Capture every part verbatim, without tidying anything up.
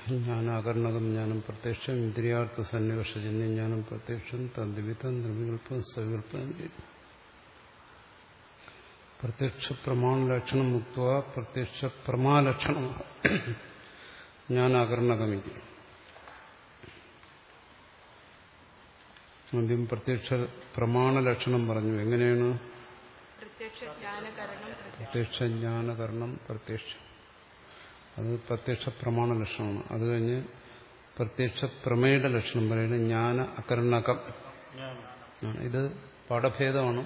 ജ്ഞാനാകർണകം ജ്ഞാനം പ്രത്യക്ഷം ഇന്ദ്രിയാർത്ഥ സന്നിവേഷജന്യ ജ്ഞാനം പ്രത്യക്ഷം തദ്വിധം നിർവികല്പം സവികല്പം ചെയ്തു. പ്രത്യക്ഷ പ്രമാണലക്ഷണം മുക്ത പ്രത്യക്ഷ പ്രമാലക്ഷണം ജ്ഞാനാകർണകമിതി. ആദ്യം പ്രത്യക്ഷ പ്രമാണലക്ഷണം പറഞ്ഞു. എങ്ങനെയാണ്? പ്രത്യക്ഷ ജ്ഞാനകരണം പ്രത്യക്ഷം, അത് പ്രത്യക്ഷ പ്രമാണ ലക്ഷണമാണ്. അത് കഴിഞ്ഞ് പ്രത്യക്ഷ പ്രമേയുടെ ലക്ഷണം പറയുന്നത് ജ്ഞാന അകർണകം. ഇത് പാഠഭേദമാണ്,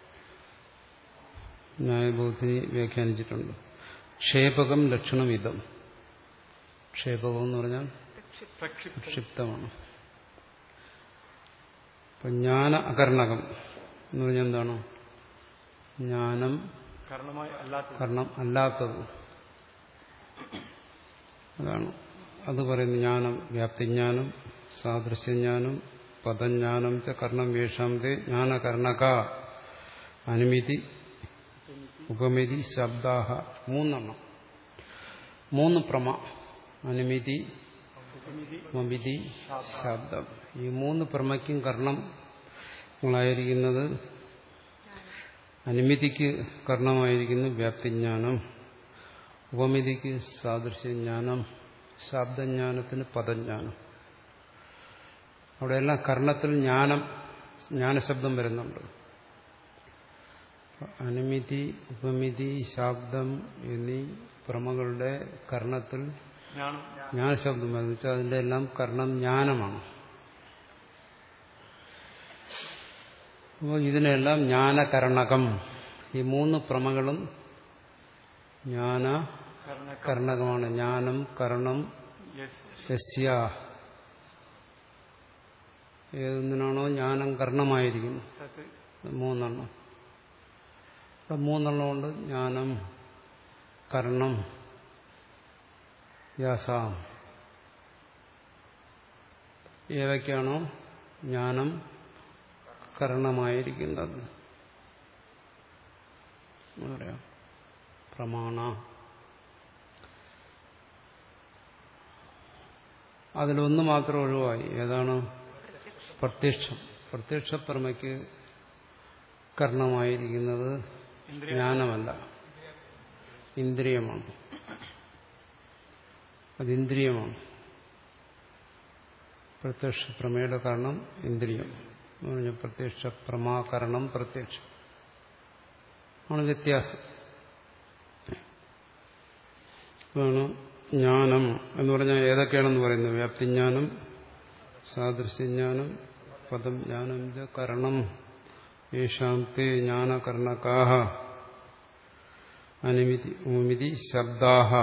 ന്യായബോധിനി വ്യാഖ്യാനിച്ചിട്ടുണ്ട്. ക്ഷേപകം ലക്ഷണം ഇതം. ക്ഷേപകം എന്ന് പറഞ്ഞാൽ പ്രക്ഷിപ്തമാണ്. അപ്പൊ ജ്ഞാന അകർണകം എന്ന് പറഞ്ഞാൽ എന്താണ്? ജ്ഞാനം കർണം അല്ലാത്തത്. അതാണ് അത് പറയുന്നത്. ജ്ഞാനം വ്യാപ്തിജ്ഞാനം, സാദൃശ്യജ്ഞാനം, പദജ്ഞാനം ച കർണം വേഷാന്തേ ജ്ഞാനകർണക അനുമിതി ഉപമിതി ശബ്ദാഹ. മൂന്നെണ്ണം, മൂന്ന് പ്രമ. അനുമിതി, ഉപമിതി, ശബ്ദം. ഈ മൂന്ന് പ്രമയ്ക്കും കർണങ്ങളായിരിക്കുന്നത്, അനുമിതിക്ക് കർണമായിരിക്കുന്നു വ്യാപ്തിജ്ഞാനം, ഉപമിതിക്ക് സാദൃശ്യജ്ഞാനം, ശബ്ദജ്ഞാനത്തിന് പദജ്ഞാനം. അവിടെയെല്ലാം കർണത്തിൽ ജ്ഞാനം ജ്ഞാനശബ്ദം വരുന്നുണ്ട്. അനുമിതി, ഉപമിതി, ശബ്ദം എന്നീ പ്രമകളുടെ കർണത്തിൽ ജ്ഞാനശബ്ദം വരുന്നു വെച്ചാൽ അതിന്റെ എല്ലാം കർണം ജ്ഞാനമാണ്. അപ്പോൾ ഇതിനെല്ലാം ജ്ഞാനകർണകം. ഈ മൂന്ന് പ്രമകളും ജ്ഞാന കർണകമാണ്. ജ്ഞാനം കർണം യസ്യ. ഏതൊന്നിനാണോ ജ്ഞാനം കർണമായിരിക്കുന്നു, മൂന്നെണ്ണം. അപ്പം മൂന്നെണ്ണം കൊണ്ട് ജ്ഞാനം കർണം യാസാം. ഏതൊക്കെയാണോ ജ്ഞാനം കർണമായിരിക്കുന്നത് പറയാം പ്രമാണ. അതിലൊന്ന് മാത്രം ഒഴിവായി. ഏതാണ്? പ്രത്യക്ഷം. പ്രത്യക്ഷ പ്രമയ്ക്ക് കർണമായിരിക്കുന്നത് ജ്ഞാനമല്ല, ഇന്ദ്രിയമാണ്. അതിന്ദ്രിയമാണ്. പ്രത്യക്ഷ പ്രമേയുടെ കാരണം ഇന്ദ്രിയം എന്ന് പറഞ്ഞാൽ പ്രത്യക്ഷ പ്രമാകരണം പ്രത്യക്ഷം ആണ് വ്യത്യാസം. അതാണ് ജ്ഞാനം എന്ന് പറഞ്ഞാൽ ഏതൊക്കെയാണെന്ന് പറയുന്നത്? വ്യാപ്തിജ്ഞാനം, സാദൃശ്യജ്ഞാനം, പദം ജ്ഞാനം ച കരണം യേഷാന്തേ ജ്ഞാനകർണകാഃ അനുമിതി ഉപമിതി ശബ്ദാഃ.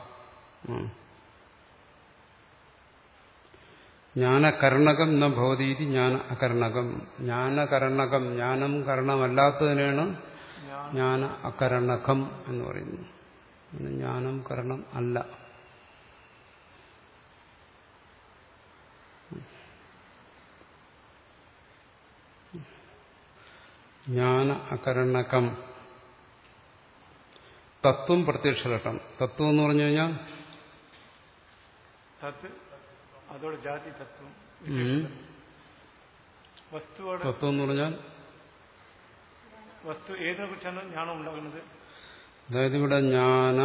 ജ്ഞാനകർണകം ന ഭവതീതി ജ്ഞാന അകർണകം. ജ്ഞാനകർണകം, ജ്ഞാനം കർണമല്ലാത്തതിനാണ് ജ്ഞാന അകർണകം എന്ന് പറയുന്നത്. ജ്ഞാനം കർണം അല്ല. ജ്ഞാന അകർണകം. തത്വം പ്രത്യക്ഷലക്ഷണം. തത്വം എന്ന് പറഞ്ഞു കഴിഞ്ഞാൽ അതോടെ ജാതി തത്വം. തത്വം എന്ന് പറഞ്ഞാൽ വസ്തു ഏതിനെ കുറിച്ചാണ് ജ്ഞാനം ഉണ്ടാകുന്നത്? അതായത് ഇവിടെ ജ്ഞാന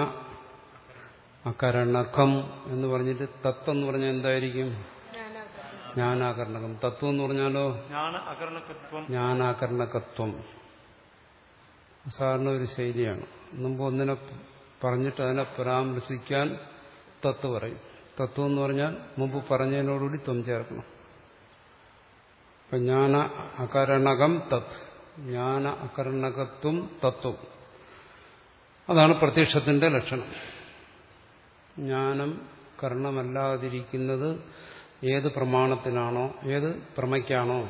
അകർണകം എന്ന് പറഞ്ഞിട്ട് തത്വം എന്ന് പറഞ്ഞാൽ എന്തായിരിക്കും? ജ്ഞാനാകർണകം. തത്വം എന്ന് പറഞ്ഞാലോ ജ്ഞാനാകർണകത്വം. സാധാരണ ഒരു ശൈലിയാണ്. മുമ്പ് ഒന്നിനെ പറഞ്ഞിട്ട് അതിനെ പരാമർശിക്കാൻ തത്വ പറയും. തത്വം എന്ന് പറഞ്ഞാൽ മുമ്പ് പറഞ്ഞതിനോടുകൂടി ത്വം ചേർക്കണം. അപ്പൊ ജ്ഞാന അകരണകം തത്, ജ്ഞാന അകർണകത്വം തത്വം. അതാണ് പ്രത്യക്ഷത്തിന്റെ ലക്ഷണം. ജ്ഞാനം കർണമല്ലാതിരിക്കുന്നത് ഏത് പ്രമാണത്തിനാണോ, ഏത് പ്രമയ്ക്കാണോ,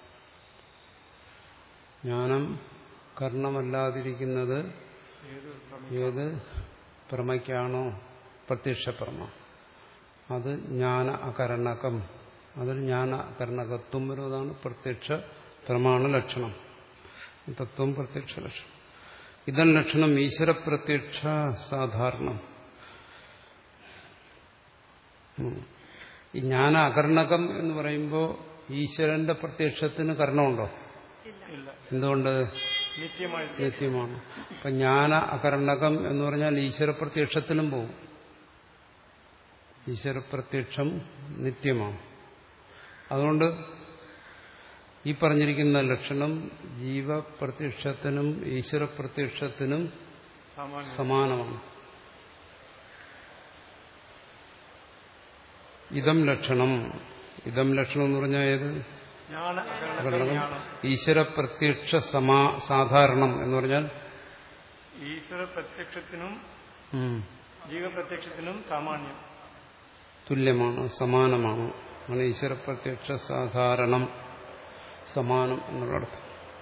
ജ്ഞാനം കർണമല്ലാതിരിക്കുന്നത് ഏത് പ്രമയ്ക്കാണോ, പ്രത്യക്ഷ പ്രമ, അത് ജ്ഞാന അകർണകം. അതിൽ ജ്ഞാന അകർണകത്വം വരുന്നതാണ് പ്രത്യക്ഷ പ്രമാണ ലക്ഷണം. തത്വം പ്രത്യക്ഷ ലക്ഷണം. ഇതൻ ലക്ഷണം ഈശ്വര പ്രത്യക്ഷ സാധാരണം. ഈ ജ്ഞാന അകർണകം എന്ന് പറയുമ്പോൾ ഈശ്വരന്റെ പ്രത്യക്ഷത്തിന് കർണമുണ്ടോ? ഇല്ല. എന്തുകൊണ്ട്? നിത്യമായി നിത്യമാണ്. അപ്പൊ ജ്ഞാന അകർണകം എന്ന് പറഞ്ഞാൽ ഈശ്വര പ്രത്യക്ഷത്തിനും പോകും. ഈശ്വര പ്രത്യക്ഷം നിത്യമാണ്. അതുകൊണ്ട് ഈ പറഞ്ഞിരിക്കുന്ന ലക്ഷണം ജീവപ്രത്യക്ഷത്തിനും ഈശ്വര പ്രത്യക്ഷത്തിനും സമാനമാണ്. ഇതം ലക്ഷണം, ഇതം ലക്ഷണം എന്ന് പറഞ്ഞാൽ ഏത്? ഈശ്വര പ്രത്യക്ഷ സമാ സാധാരണം എന്ന് പറഞ്ഞാൽ ഈശ്വര പ്രത്യക്ഷത്തിനും ജീവപ്രത്യക്ഷത്തിനും സാമാന്യം തുല്യമാണ്, സമാനമാണ്. അങ്ങനെ ഈശ്വര പ്രത്യക്ഷ സാധാരണം സമാനം എന്നുള്ള അർത്ഥം.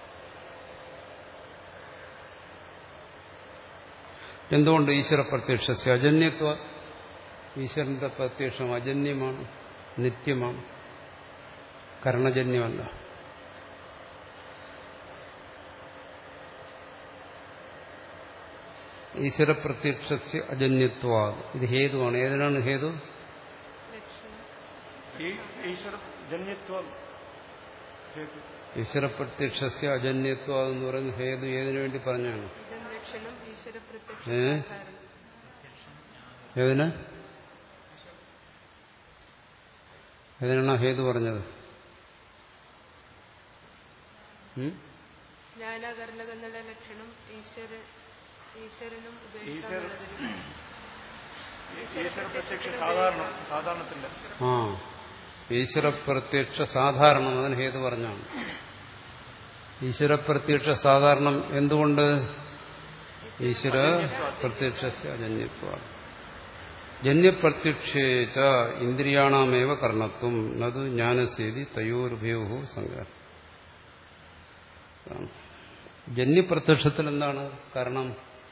എന്തുകൊണ്ട് ഈശ്വര പ്രത്യക്ഷ അജന്യത്വ? ഈശ്വരന്റെ പ്രത്യക്ഷം അജന്യമാണ്, നിത്യമാണ്, കർണജന്യമല്ല. ഈശ്വര പ്രത്യക്ഷ അജന്യത്വ ഇത് ഹേതുവാണ്. ഏതിനാണ് ഹേതു? ഈശ്വര പ്രത്യക്ഷ അജന്യത്വ എന്ന് പറയുന്ന ഹേതു ഏതിനു വേണ്ടി പറഞ്ഞാണ്? ഏ ഏതിന് ഏതിനാണ് ഹേതു പറഞ്ഞത്? ആ ഈശ്വര പ്രത്യക്ഷ സാധാരണം അതിന് ഹേതു പറഞ്ഞാണ്. ഈശ്വര പ്രത്യക്ഷ സാധാരണം എന്തുകൊണ്ട്? ഈശ്വര പ്രത്യക്ഷ അജന്യത്വ. ജന്യപ്രത്യക്ഷേച്ച ഇന്ദ്രിയാണാമേവ കർണത്വം നതു ജ്ഞാനസേതി തയോരുഭയോ സംഗ്രഹം. ജന്യപ്രത്യക്ഷത്തിൽ എന്താണ് കാരണം?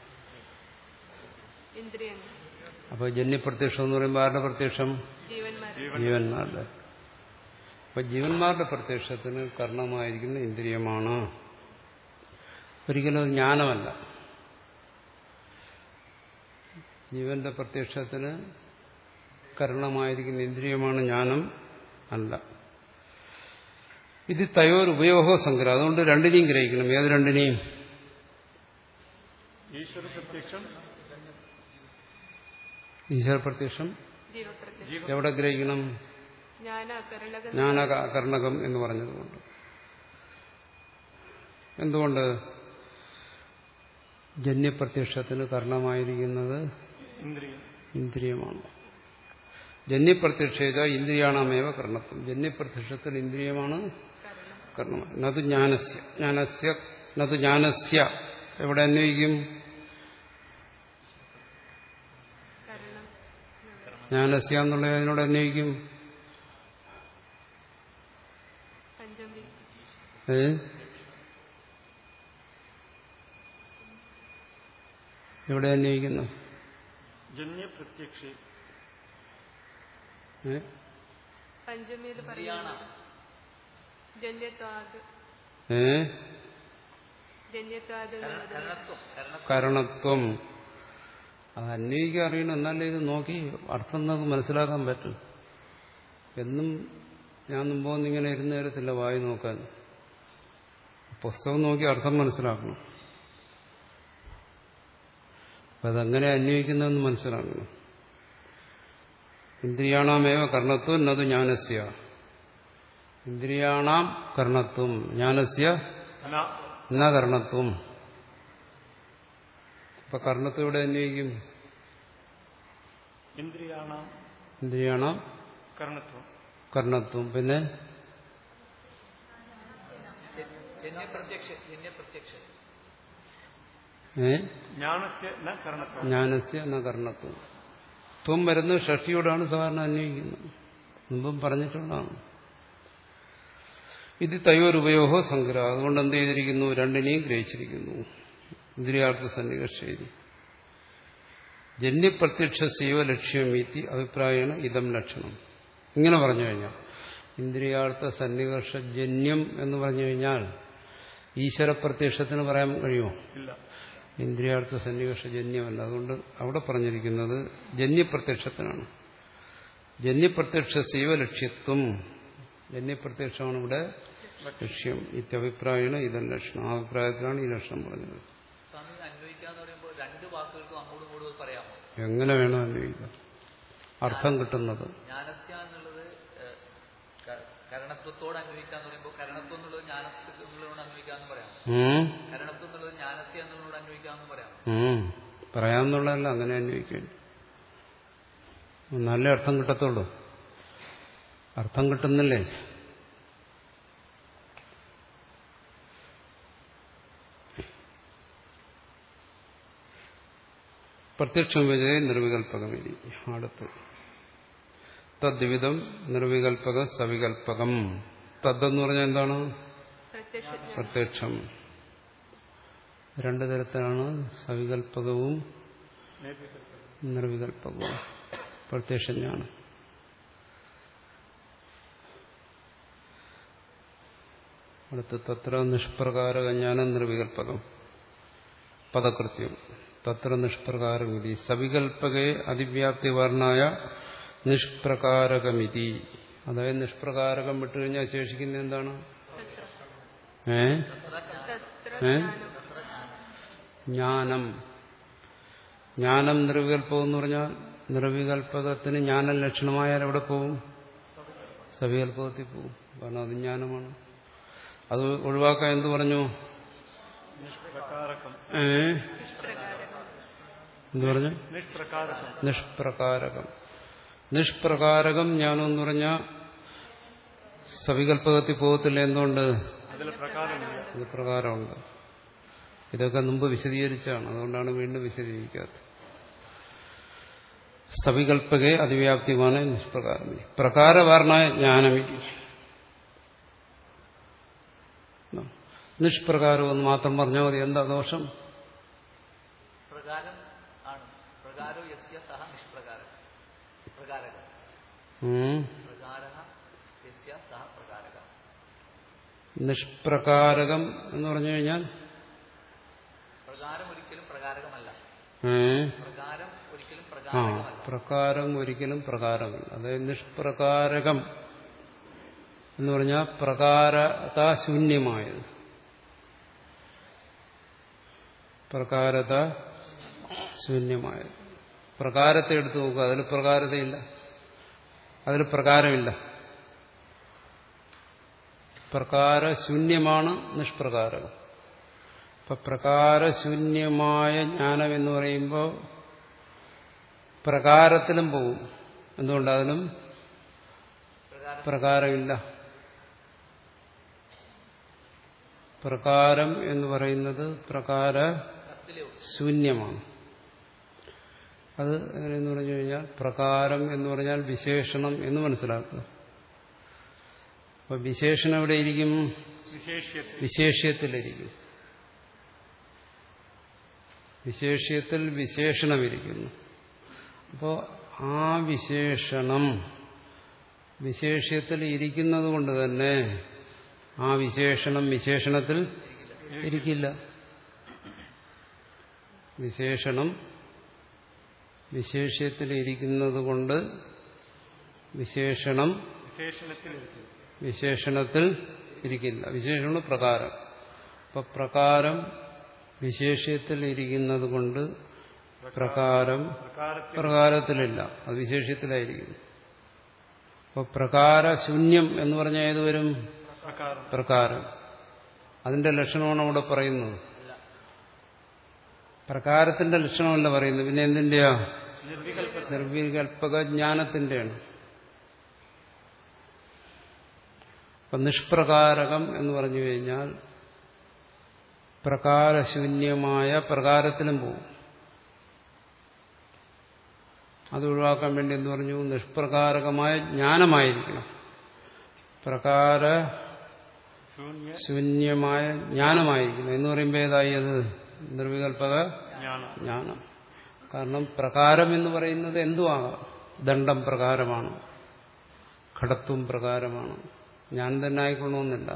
അപ്പൊ ജന്യപ്രത്യക്ഷം എന്ന് പറയുമ്പോൾ ആരുടെ പ്രത്യക്ഷം? ജീവന്മാരുടെ. അപ്പൊ ജീവന്മാരുടെ പ്രത്യക്ഷത്തിന് കർണമായിരിക്കുന്ന ഇന്ദ്രിയമാണ്. ഒരിക്കലും ജ്ഞാനമല്ല. ജീവന്റെ പ്രത്യക്ഷത്തിന് കരണമായിരിക്കുന്ന ഇന്ദ്രിയമാണ്, ജ്ഞാനം അല്ല. ഇത് തയോർ ഉപയോഗ സംഗ്രഹം. അതുകൊണ്ട് രണ്ടിനെയും ഗ്രഹിക്കണം. ഏത് രണ്ടിനെയും? ഈശ്വര പ്രത്യക്ഷം ഈശ്വര പ്രത്യക്ഷം എവിടെ ഗ്രഹിക്കണം? ജ്ഞാനകർണകം എന്ന് പറഞ്ഞതുകൊണ്ട്. എന്തുകൊണ്ട്? ജന്യപ്രത്യക്ഷത്തിന് കർണമായിരിക്കുന്നത് ഇന്ദ്രിയമാണ്. ജന്യപ്രത്യക്ഷേത ഇന്ദ്രിയാണമേവ കർണത്വം. ജന്യപ്രത്യക്ഷത്തിൽ ഇന്ദ്രിയമാണ് കർണം. നതു ജ്ഞാനസ്യ ജ്ഞാനസ്യ നതു ജ്ഞാനസ്യ എവിടെ അന്വയിക്കും? ജ്ഞാനസ്യ എന്നുള്ള അതിനോട് അന്വയിക്കും. ഏ എവിടെ അന്വയിക്കുന്നു? ജന്യപ്രത്യക്ഷേ കരണത്വം. അത് അന്വയിക്കാൻ അറിയണം. എന്നാലേ ഇത് നോക്കി അർത്ഥം നമുക്ക് മനസ്സിലാക്കാൻ പറ്റും. എന്നും ഞാൻ മുമ്പൊന്നും ഇങ്ങനെ ഇരുന്ന് തരത്തില്ല വായി നോക്കാൻ. പുസ്തകം നോക്കി അർത്ഥം മനസ്സിലാക്കണം. അപ്പൊ അതെങ്ങനെ അന്വയിക്കുന്നതെന്ന് മനസ്സിലാക്കണം. ഇന്ദ്രിയാണാമേവ കർണത്വം നതു ജ്ഞാനസ്യ. ഇന്ദ്രിയാണാം കർണത്വം ജ്ഞാനസ്യ ന കർണത്വം. അപ്പൊ കർണത്വം ഇവിടെ അന്വയിക്കും. ഇന്ദ്രിയാണാം കർണത്വം കർണത്വം. പിന്നെ ജ്ഞാനസ്യ ന കർണത്വം. ത്വം വരുന്നത് ഷഷ്ടിയോടാണ് സാധാരണ അന്വയിക്കുന്നത്. മുമ്പും പറഞ്ഞിട്ടുള്ളതാണ്. ഇത് തയോരുപയോഗ സംഗ്രഹം. അതുകൊണ്ട് എന്ത് ചെയ്തിരിക്കുന്നു? രണ്ടിനെയും ഗ്രഹിച്ചിരിക്കുന്നു. ഇന്ദ്രിയാർത്ഥ സന്നികർഷേതി ജന്യപ്രത്യക്ഷ സൈവ ലക്ഷ്യമീതി അഭിപ്രായമാണ് ഇതം ലക്ഷണം. ഇങ്ങനെ പറഞ്ഞു കഴിഞ്ഞാൽ ഇന്ദ്രിയാർത്ഥ സന്നികർഷജന്യം എന്ന് പറഞ്ഞു കഴിഞ്ഞാൽ ഈശ്വര പ്രത്യക്ഷത്തിന് പറയാൻ കഴിയുമോ? ഇല്ല. ഇന്ദ്രിയാർത്ഥ സന്നികർഷജന്യമല്ല. അതുകൊണ്ട് അവിടെ പറഞ്ഞിരിക്കുന്നത് ജന്യപ്രത്യക്ഷത്തിനാണ്. ജന്യപ്രത്യക്ഷ സൈവ ലക്ഷ്യത്വം. ജന്യപ്രത്യക്ഷമാണ് ഇവിടെ ലക്ഷ്യം. ഇത്യഭിപ്രായമാണ് ഇതം ലക്ഷണം. ആ അഭിപ്രായത്തിലാണ് ഈ ലക്ഷണം പറഞ്ഞത്. എങ്ങനെ വേണം അന്വയിക്കാം? അർത്ഥം കിട്ടുന്നത് കരണത്വത്തോട് അന്വയിക്കാന്ന് പറയുമ്പോൾ കരണത്വം എന്നുള്ളത് ജ്ഞാനത്തോട് അന്വയിക്കാന്ന് പറയാം. കരണത്വം എന്നുള്ളത് ജ്ഞാനത്തെ എന്നുള്ളതോട് അന്വയിക്കാന്ന് പറയാം. പറയാമെന്നുള്ളതല്ല, അങ്ങനെ അന്വയിക്കേണ്ടി. നല്ല അർത്ഥം കിട്ടത്തുള്ളൂ. അർത്ഥം കിട്ടുന്നില്ലേ? പ്രത്യക്ഷം വിജയ നിർവികൽപകമിതി. അടുത്ത് തദ്വിധം നിർവികൽപക സവികൽപകം. തദ്ദെന്ന് പറഞ്ഞാൽ എന്താണ്? പ്രത്യക്ഷം. രണ്ടു തരത്തിലാണ്, സവികൽപകവും നിർവികൽപകവും. പ്രത്യക്ഷജ്ഞാനം അടുത്ത് തത്ര നിഷ്പ്രകാരജ്ഞാനം നിർവികൽപകം. പദകൃത്യം തത്ര നിഷ്പ്രകാരമിതി സവികൽപകേ അതിവ്യാപ്തി വർണ്ണായ നിഷ്പ്രകാരകമിതി. അതായത് നിഷ്പ്രകാരകം വിട്ടുകഴിഞ്ഞാൽ ശേഷിക്കുന്ന എന്താണ്? ഏ ഏ ജ്ഞാനം. ജ്ഞാനം നിർവികൽപകം എന്ന് പറഞ്ഞാൽ നിർവികൽപകത്തിന് ജ്ഞാനം ലക്ഷണമായാൽ എവിടെ പോവും? സവികൽപകത്തിൽ പോവും. കാരണം അത് ജ്ഞാനമാണ്. അത് ഒഴിവാക്കാൻ എന്ത് പറഞ്ഞു? ഏ എന്ത് പറഞ്ഞു? നിഷ്പ്രകാരകം. നിഷ്പ്രകാരകം ജ്ഞാനം എന്ന് പറഞ്ഞാൽ സവികൽപകത്തിൽ പോകത്തില്ല. എന്തുകൊണ്ട്? ഇത് പ്രകാരമുണ്ട്. ഇതൊക്കെ മുമ്പ് വിശദീകരിച്ചാണ്, അതുകൊണ്ടാണ് വീണ്ടും വിശദീകരിക്കാത്തത്. സവികൽപകേ അതിവ്യാപ്തിമാണ് നിഷ്പ്രകാരം. പ്രകാരവാർണായ ജ്ഞാനമിതി. നിഷ്പ്രകാരം എന്ന് മാത്രം പറഞ്ഞാൽ മതി. എന്താ ദോഷം? പ്രകാരം ആണ്. പ്രകാരോ യസ്യ സഹ നിഷ്പ്രകാരം. പ്രകാരകം. പ്രകാരഃ യസ്യ സഹ പ്രകാരകം. നിഷ്പ്രകാരകം എന്ന് പറഞ്ഞു കഴിഞ്ഞാൽ പ്രകാരം ഒരിക്കലും പ്രകാരകമല്ല. പ്രകാരം ഒരിക്കലും ആ പ്രകാരകമല്ല. പ്രകാരം ഒരിക്കലും പ്രകാരമല്ല. അതായത് നിഷ്പ്രകാരകം എന്ന് പറഞ്ഞാൽ പ്രകാരതാശൂന്യമായത്. പ്രകാരത ശൂന്യമായത്. പ്രകാരത്തെ എടുത്തു നോക്കുക, അതിൽ പ്രകാരതയില്ല, അതിൽ പ്രകാരമില്ല. പ്രകാരശൂന്യമാണ് നിഷ്പ്രകാരകം. ഇപ്പൊ പ്രകാരശൂന്യമായ ജ്ഞാനം എന്ന് പറയുമ്പോൾ പ്രകാരത്തിലും പോകും. എന്തുകൊണ്ട്? അതിലും പ്രകാരമില്ല. പ്രകാരം എന്ന് പറയുന്നത് പ്രകാര ശൂന്യമാണ്. അത് എങ്ങനെയെന്ന് പറഞ്ഞു കഴിഞ്ഞാൽ പ്രകാരം എന്ന് പറഞ്ഞാൽ വിശേഷണം എന്ന് മനസ്സിലാക്കുക. അപ്പൊ വിശേഷണം എവിടെയിരിക്കും? വിശേഷ്യത്തിലിരിക്കും. വിശേഷ്യത്തിൽ വിശേഷണമിരിക്കുന്നു. അപ്പോൾ ആ വിശേഷണം വിശേഷ്യത്തിൽ ഇരിക്കുന്നത് കൊണ്ട് തന്നെ ആ വിശേഷണം വിശേഷണത്തിൽ ഇരിക്കില്ല. വിശേഷണം വിശേഷ്യത്തിൽ ഇരിക്കുന്നത് കൊണ്ട് വിശേഷണം വിശേഷണത്തിൽ ഇരിക്കില്ല. വിശേഷണം പ്രകാരം. അപ്പൊ പ്രകാരം വിശേഷ്യത്തിൽ ഇരിക്കുന്നത് കൊണ്ട് പ്രകാരം പ്രകാരത്തിലില്ല, അത് വിശേഷ്യത്തിലായിരിക്കും. അപ്പൊ പ്രകാരശൂന്യം എന്ന് പറഞ്ഞാൽ ഏത് വരും? പ്രകാരം. അതിന്റെ ലക്ഷണമാണ് അവിടെ പറയുന്നത്. പ്രകാരത്തിന്റെ ലക്ഷണമല്ല പറയുന്നത്, പിന്നെ എന്തിന്റെയാ? നിർവികൽപക ജ്ഞാനത്തിന്റെയാണ്. അപ്പൊ നിഷ്പ്രകാരകം എന്ന് പറഞ്ഞു കഴിഞ്ഞാൽ പ്രകാരശൂന്യമായ പ്രകാരത്തിലും പോകും. അത് ഒഴിവാക്കാൻ വേണ്ടി എന്ന് പറഞ്ഞു? നിഷ്പ്രകാരകമായ ജ്ഞാനമായിരിക്കണം. പ്രകാര ശൂന്യമായ ജ്ഞാനമായിരിക്കണം എന്ന് പറയുമ്പോൾ ഏതായി? അത് നിർവികൽപക ജ്ഞാനം. കാരണം പ്രകാരം എന്ന് പറയുന്നത് എന്തുമാകാം. ദണ്ഡം പ്രകാരമാണ്, ഘടത്വം പ്രകാരമാണ്, ജ്ഞാനം തന്നെ ആയിക്കൊള്ളണമെന്നില്ല.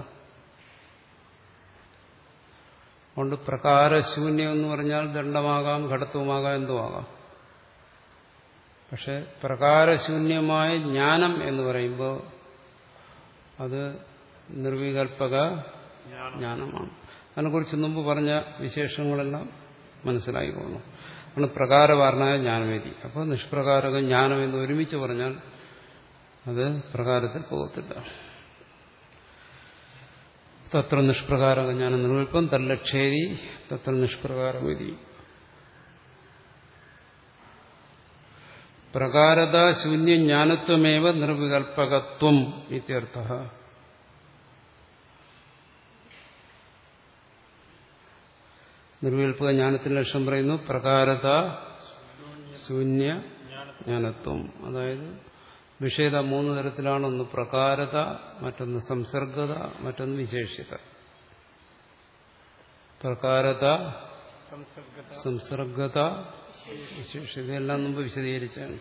അതുകൊണ്ട് പ്രകാരശൂന്യം എന്ന് പറഞ്ഞാൽ ദണ്ഡമാകാം, ഘടത്വമാകാം, എന്തുമാകാം. പക്ഷെ പ്രകാരശൂന്യമായ ജ്ഞാനം എന്ന് പറയുമ്പോൾ അത് നിർവികൽപക ജ്ഞാനമാണ്. അതിനെക്കുറിച്ച് മുമ്പ് പറഞ്ഞ വിശേഷങ്ങളെല്ലാം മനസ്സിലായിക്കൊള്ളണം. ആണ് പ്രകാരവാർണായ ജ്ഞാനവേദി. അപ്പോൾ നിഷ്പ്രകാരക ജ്ഞാനം എന്ന് ഒരുമിച്ച് പറഞ്ഞാൽ അത് പ്രകാരത്തിൽ പോകത്തില്ല. തത്ര നിഷ്പ്രകാരക ജ്ഞാനം നിർവിൽപ്പം തല്ലക്ഷേരി തത്ര നിഷ്പ്രകാരവേദി. പ്രകാരത ശൂന്യ ജ്ഞാനത്വമേവ നിർവികൽപകത്വം ഇത്യർത്ഥഃ. നിർവികൽപക ജ്ഞാനത്തിന്റെ ലക്ഷണം പറയുന്നു പ്രകാരത ശൂന്യ ജ്ഞാനത്വം. അതായത് വിഷയത മൂന്ന് തരത്തിലാണ്. ഒന്ന് പ്രകാരത, മറ്റൊന്ന് സംസർഗത, മറ്റൊന്ന് വിശേഷ്യത. പ്രകാരത, സംസർഗത, വിശേഷ്യത എല്ലാം മുമ്പ് വിശദീകരിച്ചാണ്.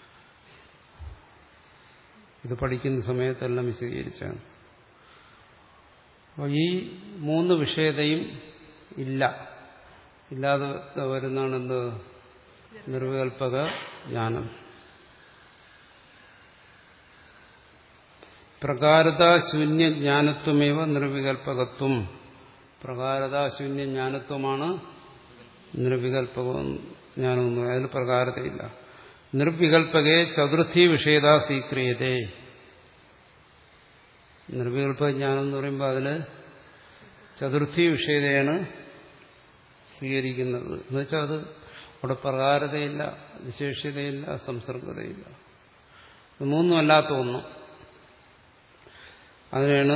ഇത് പഠിക്കുന്ന സമയത്തെല്ലാം വിശദീകരിച്ചാണ്. അപ്പോൾ ഈ മൂന്ന് വിഷയതയും ഇല്ല, ഇല്ലാതെ വരുന്നതാണ് എന്ത് നിർവികൽപക ജ്ഞാനം. പ്രകാരതാശൂന്യ ജ്ഞാനത്വമേവ നിർവികൽപകത്വം. പ്രകാരതാശൂന്യ ജ്ഞാനത്വമാണ് നിർവികൽപക ജ്ഞാനമൊന്നും. അതിൽ പ്രകാരതയില്ല. നിർവികൽപകെ ചതുർത്ഥി വിഷയത സ്വീക്രിയതേ. നിർവികൽപക ജ്ഞാനം എന്ന് പറയുമ്പോൾ അതിന് ചതുർത്ഥി വിഷയതയാണ് സ്വീകരിക്കുന്നത്. എന്നുവെച്ചാൽ അത് അവിടെ പ്രകാരതയില്ല, വിശേഷ്യതയില്ല, സംസർഗതയില്ല. മൂന്നും അല്ലാത്ത ഒന്നും. അതിനാണ്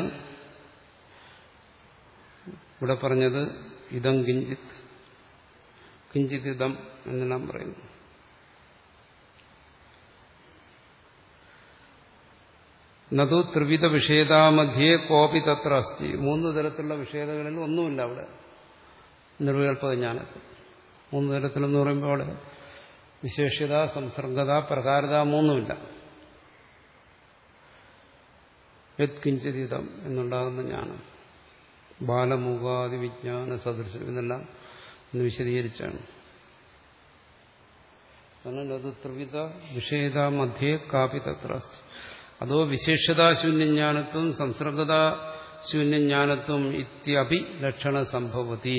ഇവിടെ പറഞ്ഞത് ഇതം കിഞ്ചിത്, കിഞ്ചിത് ഇതം എന്നെല്ലാം പറയുന്നു. നതു ത്രിവിധ വിഷയതാമധ്യേ കോപി തത്ര അസ്തി. മൂന്ന് തരത്തിലുള്ള വിഷയതകളിൽ ഒന്നുമില്ല അവിടെ നിർവികൽപക ജ്ഞാനത്തിൽ. മൂന്ന് തരത്തിലെന്ന് പറയുമ്പോൾ അവിടെ വിശേഷ്യത, സംസർഗത, പ്രകാരത മൂന്നുമില്ല. യത് കിഞ്ചിതം എന്നുണ്ടാകുന്ന ജ്ഞാനം, ബാലമുഖാദി വിജ്ഞാന സദൃശം ഇതെല്ലാം ഇന്ന് വിശദീകരിച്ചാണ്. അത് ത്രിവിധ വിഷയത മധ്യേ കാപി തത്ര അസ്തി. അതോ വിശേഷതാശൂന്യജ്ഞാനത്വം സംസർഗതാശൂന്യജ്ഞാനത്വം ഇത്യപി ലക്ഷണ സംഭവതി.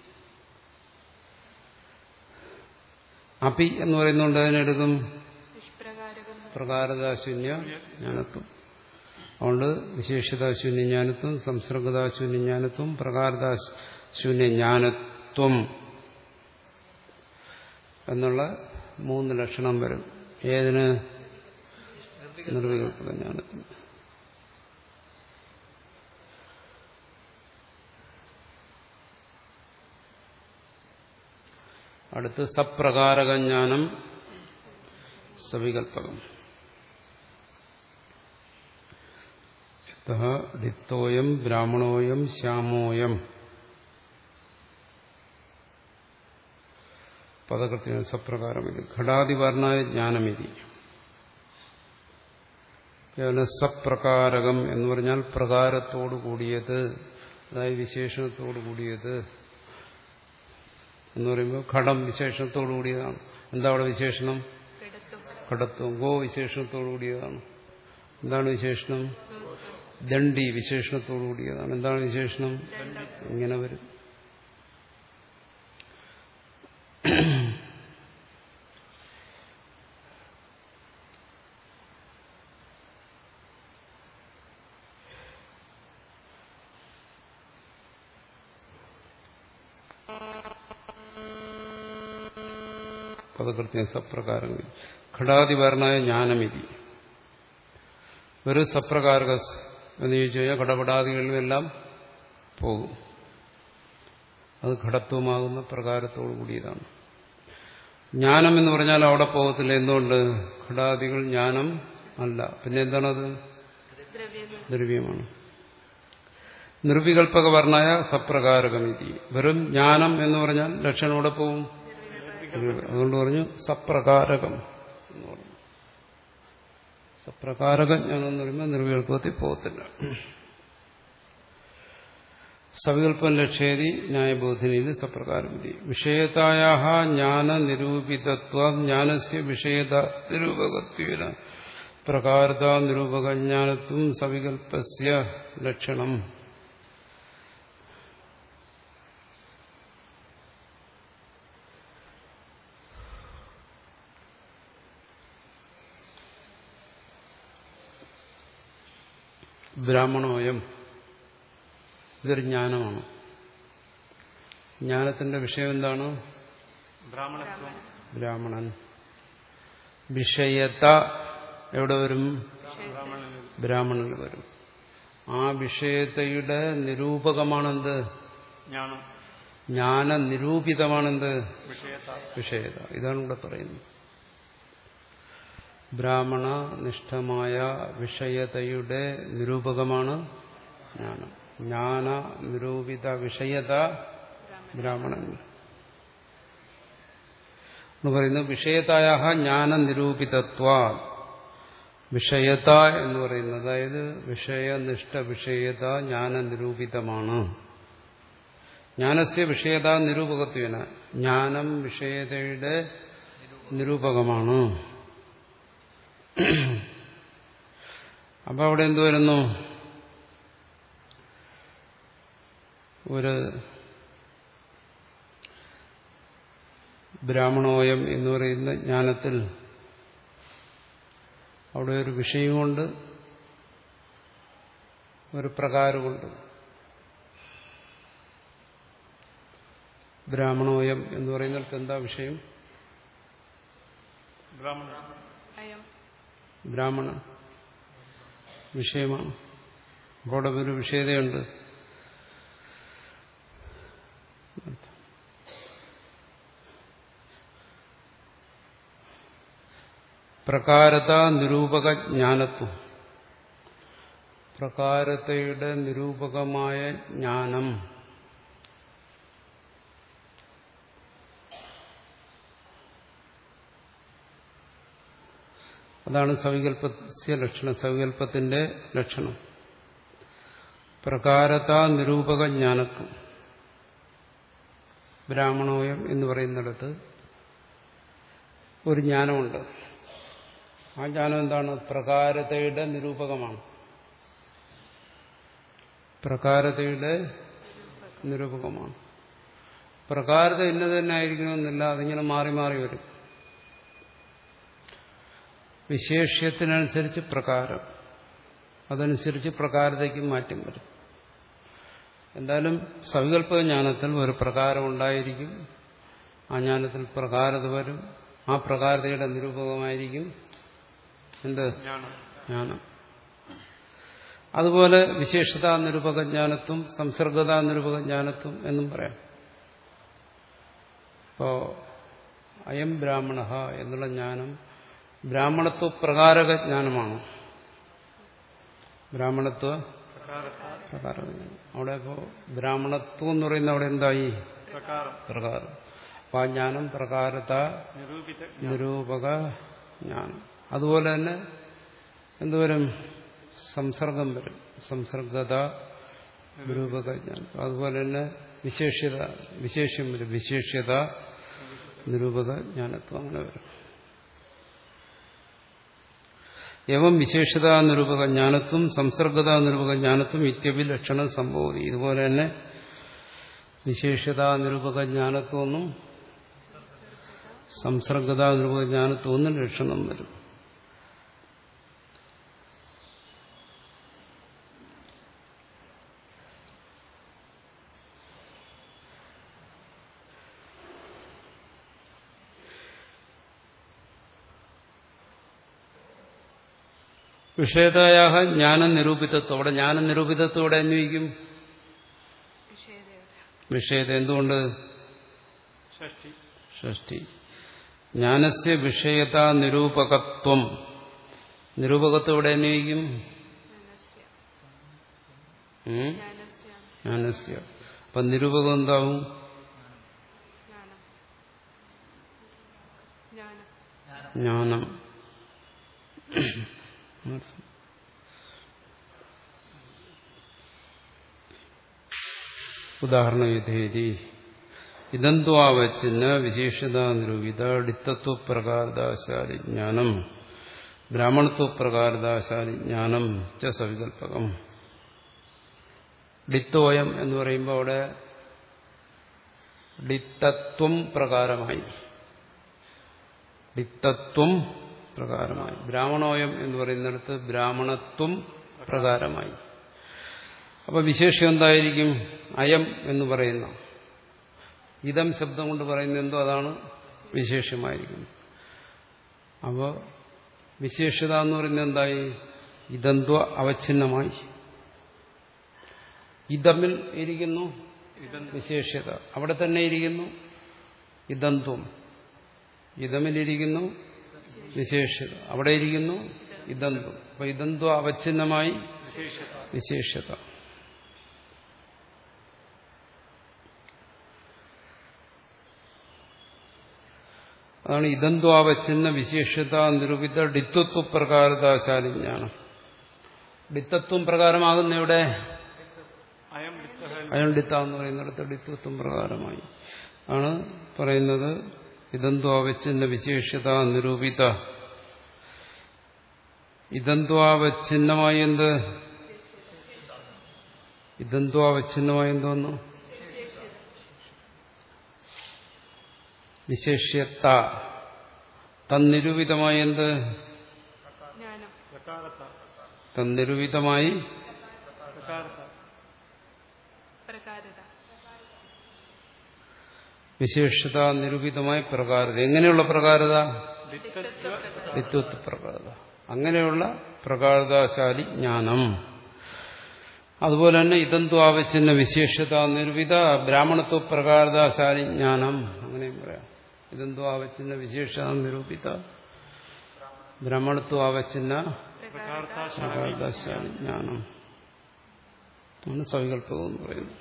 അപി എന്ന് പറയുന്നുണ്ട്, അതിനെടുക്കും പ്രകാരതാശൂന്യ ജ്ഞാനത്വം. അതുകൊണ്ട് വിശേഷതാശൂന്യജ്ഞാനത്വം, സംസർഗതാശൂന്യജ്ഞാനത്വം, പ്രകാരതാശൂന്യജ്ഞാനത്വം എന്നുള്ള മൂന്ന് ലക്ഷണം വരും. ഏതിന്? നിർവികൽപക ജ്ഞാനത്തിന്. അടുത്ത് സപ്രകാരക ജ്ഞാനം സവികൽപകം. ദിത്തോയം ബ്രാഹ്മണോയം ശ്യാമോയം പദകൃത്യ സപ്രകാരമിതി ഘടാതിവർണായ ജ്ഞാനമിതി. കേവലം സപ്രകാരകം എന്ന് പറഞ്ഞാൽ പ്രകാരത്തോടു കൂടിയത്, അതായത് വിശേഷണത്തോടു കൂടിയത് എന്ന് പറയുമ്പോൾ ഘടം വിശേഷണത്തോടു കൂടിയതാണ്. എന്താ അവിടെ വിശേഷണം? ഘടത്വം. ഗോ വിശേഷണത്തോടു കൂടിയതാണ്. എന്താണ് വിശേഷണം? ദണ്ഡി വിശേഷണത്തോടു കൂടിയതാണ്. എന്താണ് വിശേഷണം? ഇങ്ങനെ വരും. പദകൃത്യം സപ്രകാരം ഘടാതിവർണായ ജ്ഞാനമിതി. ഒരു സപ്രകാരക എന്ന് ചോദിച്ചു കഴിഞ്ഞാൽ ഘടപടാദികളിലെല്ലാം പോകും. അത് ഘടത്വമാകുന്ന പ്രകാരത്തോടു കൂടിയതാണ്. ജ്ഞാനം എന്ന് പറഞ്ഞാൽ അവിടെ പോകത്തില്ല. എന്തുകൊണ്ട്? ഘടാദികൾ ജ്ഞാനം അല്ല. പിന്നെ എന്താണത്? ദ്രവ്യമാണ്. നിർവികൽപക വർണ്ണായ സപ്രകാരകമിതി. വെറും ജ്ഞാനം എന്ന് പറഞ്ഞാൽ ലക്ഷണം അവിടെ പോവും. അതുകൊണ്ട് പറഞ്ഞു സപ്രകാരകം എന്ന് പറഞ്ഞു. സപ്രകാരക ജ്ഞാനം എന്ന് പറയുമ്പോൾ നിർവികൽപത്തിൽ പോകത്തില്ല. സവികല്പം ലക്ഷ്യേതി ന്യായബോധിനി സപ്രകാരം വിഷയതായാ ജ്ഞാന നിരൂപിതത്വ ജ്ഞാനസ്യ വിഷയത നിരൂപകത്വേന പ്രകാരത നിരൂപകജ്ഞാനത്വം സവികല്പസ്യ ലക്ഷണം. ബ്രാഹ്മണോയം ഇതൊരു ജ്ഞാനമാണ്. ജ്ഞാനത്തിന്റെ വിഷയം എന്താണ്? ബ്രാഹ്മണത്വം. ബ്രാഹ്മണൻ. വിഷയത എവിടെ വരും? ബ്രാഹ്മണനിൽ വരും. ആ വിഷയതയുടെ നിരൂപകമാണെന്ത്? ജ്ഞാനം. ജ്ഞാന നിരൂപിതമാണെന്ത്? വിഷയത. വിഷയത. ഇതാണ് ഇവിടെ പറയുന്നത്. ബ്രാഹ്മണ നിഷ്ഠമായ വിഷയതയുടെ നിരൂപകമാണ് ജ്ഞാനം. ജ്ഞാന നിരൂപിത വിഷയത ബ്രാഹ്മണൻ എന്ന് പറയുന്നത്. വിഷയതായ ജ്ഞാന നിരൂപിതത്വ. വിഷയത എന്ന് പറയുന്നത് അതായത് വിഷയനിഷ്ഠ വിഷയത ജ്ഞാന നിരൂപിതമാണ്. ജ്ഞാനസ്യ വിഷയത നിരൂപകത്വേന ജ്ഞാനം വിഷയതയുടെ നിരൂപകമാണ്. അപ്പൊ അവിടെ എന്തു വരുന്നു? ഒരു ബ്രാഹ്മണോയം എന്ന് പറയുന്ന ജ്ഞാനത്തിൽ അവിടെ ഒരു വിഷയമുണ്ട്, ഒരു പ്രകാരമുണ്ട്. ബ്രാഹ്മണോയം എന്ന് പറയുന്നിടത്ത് എന്താ വിഷയം? ബ്രാഹ്മണൻ വിഷയമാണ്. അപ്പോൾ അവിടെ ഒരു വിഷയതയുണ്ട്. പ്രകാരത നിരൂപക ജ്ഞാനത്വം. പ്രകാരതയുടെ നിരൂപകമായ ജ്ഞാനം അതാണ് സവികല്പസ്യ ലക്ഷണം. സവികല്പത്തിന്റെ ലക്ഷണം പ്രകാരത നിരൂപക ജ്ഞാനത്വം. ബ്രാഹ്മണോയം എന്ന് പറയുന്നിടത്ത് ഒരു ജ്ഞാനമുണ്ട്. ആ ജ്ഞാനം എന്താണ്? പ്രകാരതയുടെ നിരൂപകമാണ്. പ്രകാരതയുടെ നിരൂപകമാണ്. പ്രകാരത ഇന്നത് തന്നെ ആയിരിക്കണമെന്നില്ല, അതിങ്ങനെ മാറി മാറി വരും. വിശേഷ്യത്തിനനുസരിച്ച് പ്രകാരം, അതനുസരിച്ച് പ്രകാരതയ്ക്കും മാറ്റം വരും. എന്തായാലും സവികല്പ ജ്ഞാനത്തിൽ ഒരു പ്രകാരം ഉണ്ടായിരിക്കും. ആ ജ്ഞാനത്തിൽ പ്രകാരത വരും. ആ പ്രകാരതയുടെ നിരൂപകമായിരിക്കും എന്ത്? ജ്ഞാനം. അതുപോലെ വിശേഷതാ നിരൂപക ജ്ഞാനത്വം സംസർഗതാ നിരൂപക ജ്ഞാനത്വം എന്നും പറയാം. ഇപ്പോ അയം ബ്രാഹ്മണ എന്നുള്ള ജ്ഞാനം ബ്രാഹ്മണത്വ പ്രകാരക ജ്ഞാനമാണ്. ബ്രാഹ്മണത്വ പ്രകാരക ജ്ഞാനം. അവിടെ ഇപ്പോ ബ്രാഹ്മണത്വം എന്ന് പറയുന്നത് അവിടെ എന്തായി? പ്രകാരം. അപ്പൊ ആ ജ്ഞാനം പ്രകാരത നിരൂപക ജ്ഞാനം. അതുപോലെ തന്നെ എന്തുവരും? സംസർഗം വരും. സംസർഗത നിരൂപക ജ്ഞാനം. അതുപോലെ തന്നെ വിശേഷ്യത വിശേഷ്യം വരും. വിശേഷ്യത നിരൂപക ജ്ഞാനത്വം അങ്ങനെ വരും. എവം വിശേഷത നിരൂപക ജ്ഞാനത്വം സംസർഗത നിരൂപക ജ്ഞാനത്വം ഇത്യപി ലക്ഷണം സംഭവതി. ഇതുപോലെ തന്നെ വിശേഷത നിരൂപക ജ്ഞാനത്വമെന്നും സംസർഗത നിരൂപക ജ്ഞാനത്വമെന്നും ലക്ഷണം വരും. വിഷയതായ ജ്ഞാന നിരൂപിതത്വം. അവിടെ ജ്ഞാന നിരൂപിതത്വം അന്വയിക്കും വിഷയത. എന്തുകൊണ്ട്? ഷഷ്ടി. ജ്ഞാനസ്യ വിഷയത നിരൂപകത്വം. നിരൂപകത്വം ഇവിടെ അന്വയിക്കും ജ്ഞാനസ്യ. അപ്പൊ നിരൂപകം എന്താവും? ജ്ഞാനം. ഉദാഹരണ വിധേരി ഇതന്ത്വാവച്ചിന് വിശേഷത നിരൂപിത ഡിത്തത്വപ്രകാരദാശാലി ജ്ഞാനം ബ്രാഹ്മണത്വപ്രകാരദാശാലി ജ്ഞാനം ച സവികൽപ്പകം. ഡിത്തോയം എന്ന് പറയുമ്പോൾ അവിടെ ഡിത്തത്വം പ്രകാരമായി, ഡിത്തത്വം പ്രകാരമായി. ബ്രാഹ്മണോയം എന്ന് പറയുന്നിടത്ത് ബ്രാഹ്മണത്വം പ്രകാരമായി. അപ്പൊ വിശേഷം എന്തായിരിക്കും? അയം എന്ന് പറയുന്ന ഇതം ശബ്ദം കൊണ്ട് പറയുന്നത് എന്തോ അതാണ് വിശേഷമായിരിക്കുന്നത്. അപ്പോൾ വിശേഷത എന്ന് പറയുന്നത് എന്തായി? ഇതന്ത്വ അവഛിന്നമായി. ഇതമിൽ ഇരിക്കുന്നു വിശേഷത, അവിടെ തന്നെ ഇരിക്കുന്നു ഇതന്ത്വം. ഇതമിലിരിക്കുന്നു വിശേഷത, അവിടെ ഇരിക്കുന്നു ഇതന്ത്വം. അപ്പൊ ഇതന്ത്വ അവഛിന്നമായി വിശേഷത. അതാണ് ഇതന്ത്വാവച്ഛിന്ന വിശേഷത നിരൂപിത ഡിത്വത്വ പ്രകാരദാശാലി ജ്ഞാനം. ഡിത്തത്വം പ്രകാരമാകുന്ന ഇവിടെ അയം ഡിത്ത എന്ന് പറയുന്നിടത്ത് ഡിത്വത്വം പ്രകാരമായി ആണ് പറയുന്നത്. ഇതന്ത്വാവച്ഛിന്ന വിശേഷത നിരൂപിത. ഇതന്ത്വാവച്ഛിന്നമായി എന്ത്? ഇതന്ത്വാവച്ഛിന്നമായി എന്തോന്നു? വിശേഷ്യത്ത. തന്നിരൂപിതമായി എന്ത്? തന്നിരൂപിതമായി വിശേഷത നിരൂപിതമായി പ്രകാരത. എങ്ങനെയുള്ള പ്രകാരത? ഡിത്വത്വ പ്രകാരത. അങ്ങനെയുള്ള പ്രകാരതാശാലി ജ്ഞാനം. അതുപോലെ തന്നെ ഇതന്ത്വാവച്ഛിന്ന വിശേഷത നിരൂപിത ബ്രാഹ്മണത്വ പ്രകാരതാശാലി ജ്ഞാനം. അങ്ങനെയും പറയാം. ഇതന്ത്വാവച്ഛിന്ന വിശേഷത നിരൂപിത ബ്രാഹ്മണത്വാവച്ഛിന്ന പ്രകാരതാശാലി ജ്ഞാനം ആണ് സവികല്പകം എന്ന് പറയുന്നത്.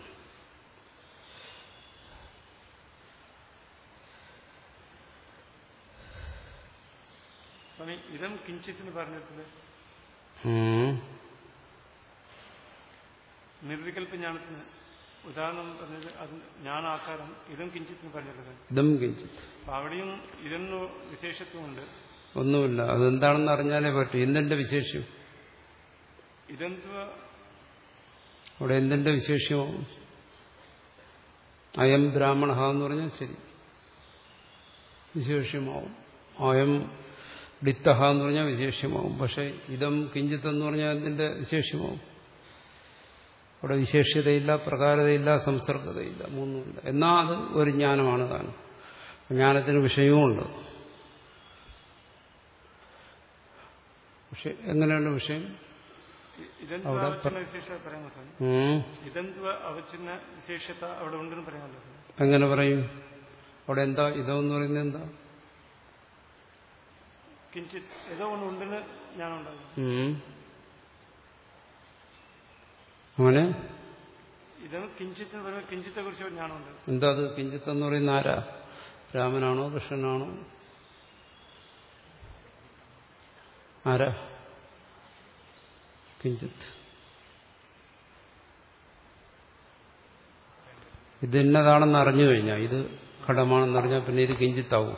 ഇതം കിഞ്ചിത്തിന് പറഞ്ഞിട്ടുണ്ട് നിർവികൽപ്പ ജ്ഞാനത്തിന് ഉദാഹരണം പറഞ്ഞത് അത് ജ്ഞാനാകാരം ഇതം കിഞ്ചിത്തിന് പറഞ്ഞിട്ടുണ്ട്. ഇതം കിഞ്ചിത്. അവിടെയും ഇതെന്ന് വിശേഷത്വമുണ്ട്. ഒന്നുമില്ല, അതെന്താണെന്ന് അറിഞ്ഞാലേ പറ്റൂ. എന്തിന്റെ വിശേഷം? ഇതെന്തുവ അവിടെ എന്തിന്റെ വിശേഷമാവും? അയം ബ്രാഹ്മണ എന്ന് പറഞ്ഞാൽ ശരി, വിശേഷ്യമാവും. അയം ഡിത്തഹ എന്ന് പറഞ്ഞാൽ വിശേഷ്യമാവും. പക്ഷെ ഇതം കിഞ്ചിത്ത് എന്ന് പറഞ്ഞാൽ എന്തിന്റെ വിശേഷ്യമാവും? അവിടെ വിശേഷ്യതയില്ല, പ്രകാരതയില്ല, സംസർഗതയില്ല, മൂന്നുമില്ല. എന്നാൽ അത് ഒരു ജ്ഞാനമാണ് താൻ. ജ്ഞാനത്തിന് വിഷയവുമുണ്ട്. പക്ഷെ എങ്ങനെയുള്ള വിഷയം? അവിടെ എങ്ങനെ പറയും? അവിടെ എന്താ ഇതെന്ന് പറയുന്നത്? എന്താ അങ്ങനെ എന്താ അത്? കിഞ്ചിത്ത് എന്ന് പറയുന്ന ആരാ? രാമനാണോ കൃഷ്ണനാണോ? ആരാ കിഞ്ചിത്ത്? ഇത് ഇന്നതാണെന്ന് അറിഞ്ഞു കഴിഞ്ഞാൽ, ഇത് ഘടമാണെന്ന് അറിഞ്ഞാൽ പിന്നെ ഇത് കിഞ്ചിത്താവും.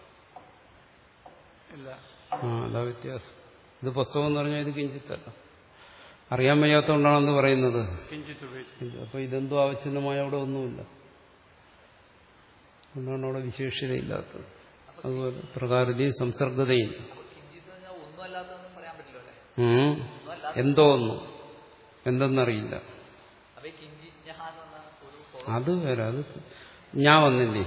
ആ അതാ വ്യത്യാസം. ഇത് പുസ്തകം എന്ന് പറഞ്ഞാൽ ഇത് കിഞ്ചിത്തല്ല. അറിയാൻ വയ്യാത്തതുകൊണ്ടാണെന്ന് പറയുന്നത്. അപ്പൊ ഇതെന്തോ ആവശ്യമായ അവിടെ ഒന്നുമില്ല. അതുകൊണ്ടാണ് അവിടെ വിശേഷതയില്ലാത്തത്. അതുപോലെ പ്രകാരതയും സംസർഗതയും. എന്തോ ഒന്നും എന്തെന്നറിയില്ല. അത് വേറെ. അത് ഞാൻ വന്നില്ലേ,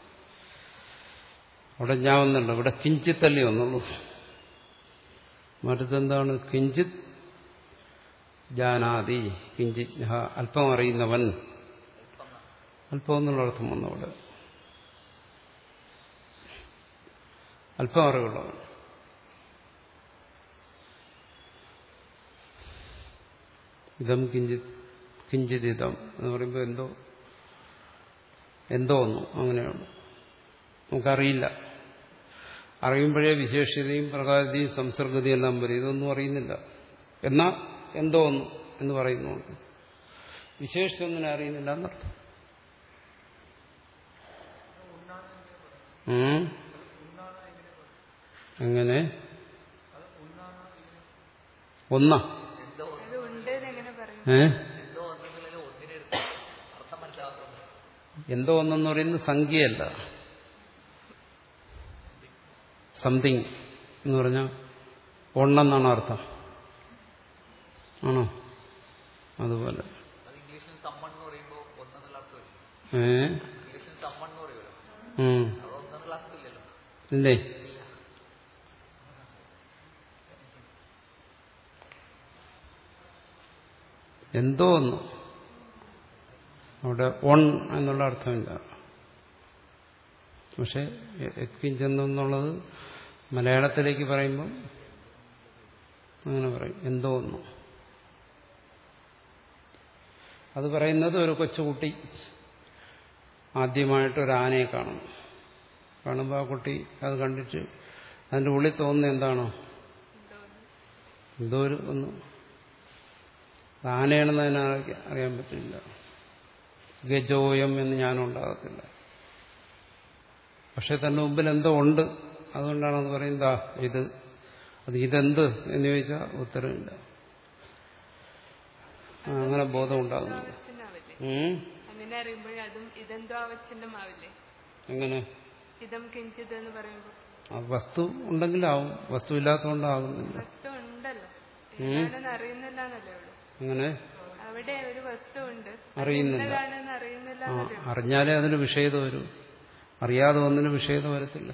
അവിടെ ഞാൻ വന്നുണ്ട്. ഇവിടെ കിഞ്ചിത്തല്ലേ വന്നുള്ളൂ. മറ്റെന്താണ്? കിഞ്ചിത് ജാനാതി, കിഞ്ചിത് അല്പം അറിയുന്നവൻ. അല്പം എന്നുള്ള അർത്ഥം വന്നു അവിടെ. അല്പം അറിവുള്ളവൻ. ഇതം കിഞ്ചിത് കിഞ്ചിത് ഇതം എന്ന് പറയുമ്പോൾ എന്തോ എന്തോ ഒന്നു അങ്ങനെയാണ്. നമുക്കറിയില്ല. അറിയുമ്പോഴേ വിശേഷതയും പ്രകാരതയും സംസർഗതയും എല്ലാം വരും. ഇതൊന്നും അറിയുന്നില്ല. എന്നാൽ എന്തോ ഒന്നു എന്ന് പറയുന്നുണ്ട്. വിശേഷിച്ചൊന്നിനെ അറിയുന്നില്ല എന്നർത്ഥം. എങ്ങനെ ഒന്നാ ഏ എന്തോ ഒന്നെന്ന് പറയുന്നത് സംഖ്യയല്ല, സംതിങ് എന്ന് പറഞ്ഞാൽ ഒന്നെന്നാണ് അർത്ഥം. ആണോ? അതുപോലെ ഏ ഇല്ലേ? എന്തോ ഒന്ന് അവിടെ ഒൺ എന്നുള്ള അർത്ഥമില്ല. പക്ഷെ എത്കിഞ്ചെന്നുള്ളത് മലയാളത്തിലേക്ക് പറയുമ്പം അങ്ങനെ പറയും, എന്തോ ഒന്ന്. അത് പറയുന്നത് ഒരു കൊച്ചുകുട്ടി ആദ്യമായിട്ടൊരു ആനയെ കാണുന്നു. കാണുമ്പോൾ ആ കുട്ടി അത് കണ്ടിട്ട് അതിൻ്റെ ഉള്ളിൽ തോന്നുന്നത് എന്താണോ? എന്തോ ഒരു ഒന്ന്. ആനയാണെന്ന് അതിനെ അറിയാൻ പറ്റില്ല. ഗജോയം എന്ന് ഞാനുണ്ടാകത്തില്ല. പക്ഷെ തന്റെ മുമ്പിൽ എന്തോ ഉണ്ട്, അതുകൊണ്ടാണ് അത് പറയുന്നത് ഇത്. അത് ഇതെന്ത് എന്ന് ചോദിച്ചാൽ ഉത്തരവില്ല. അങ്ങനെ ബോധം ഉണ്ടാകുന്നു. അങ്ങനെ അറിയുമ്പോൾ അതും ഇതെന്തോ അവച്ഛിന്നമാവില്ലേ? എങ്ങനെ? ഇതം കിഞ്ചിത് എന്ന് പറയുമ്പോൾ വസ്തു ഉണ്ടെങ്കിലാവും, വസ്തു ഇല്ലാത്തതുകൊണ്ടാകുന്നില്ല. വസ്തു ഉണ്ടല്ലോ, എന്താണെന്ന് അറിയുന്നില്ല എന്നല്ലേ ഉള്ളൂ. അങ്ങനെ അവിടെ ഒരു വസ്തു ഉണ്ട്, അറിയുന്നില്ല. അറിയുന്നില്ല. അറിഞ്ഞാലേ അതിന് വിഷയത വരൂ, അറിയാതെ ഒന്നിന് വിഷയത വരത്തില്ല.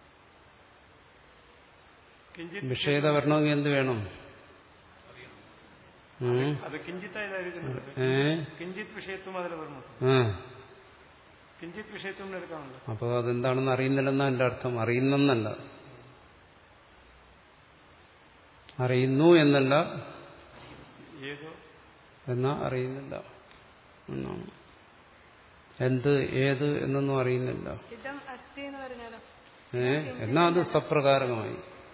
വിഷയത വരണമെങ്കിൽ എന്ത് വേണം? അപ്പൊ അതെന്താണെന്ന് അറിയുന്നില്ലെന്നാ എന്റെ അർത്ഥം. അറിയുന്നെന്നല്ല, അറിയുന്നു എന്നല്ല, എന്നാ അറിയുന്നില്ല എന്നാണ്. എന്ത് ഏത് എന്നൊന്നും അറിയുന്നില്ല. ഏ എന്നാ അത് സപ്രകാരമായി.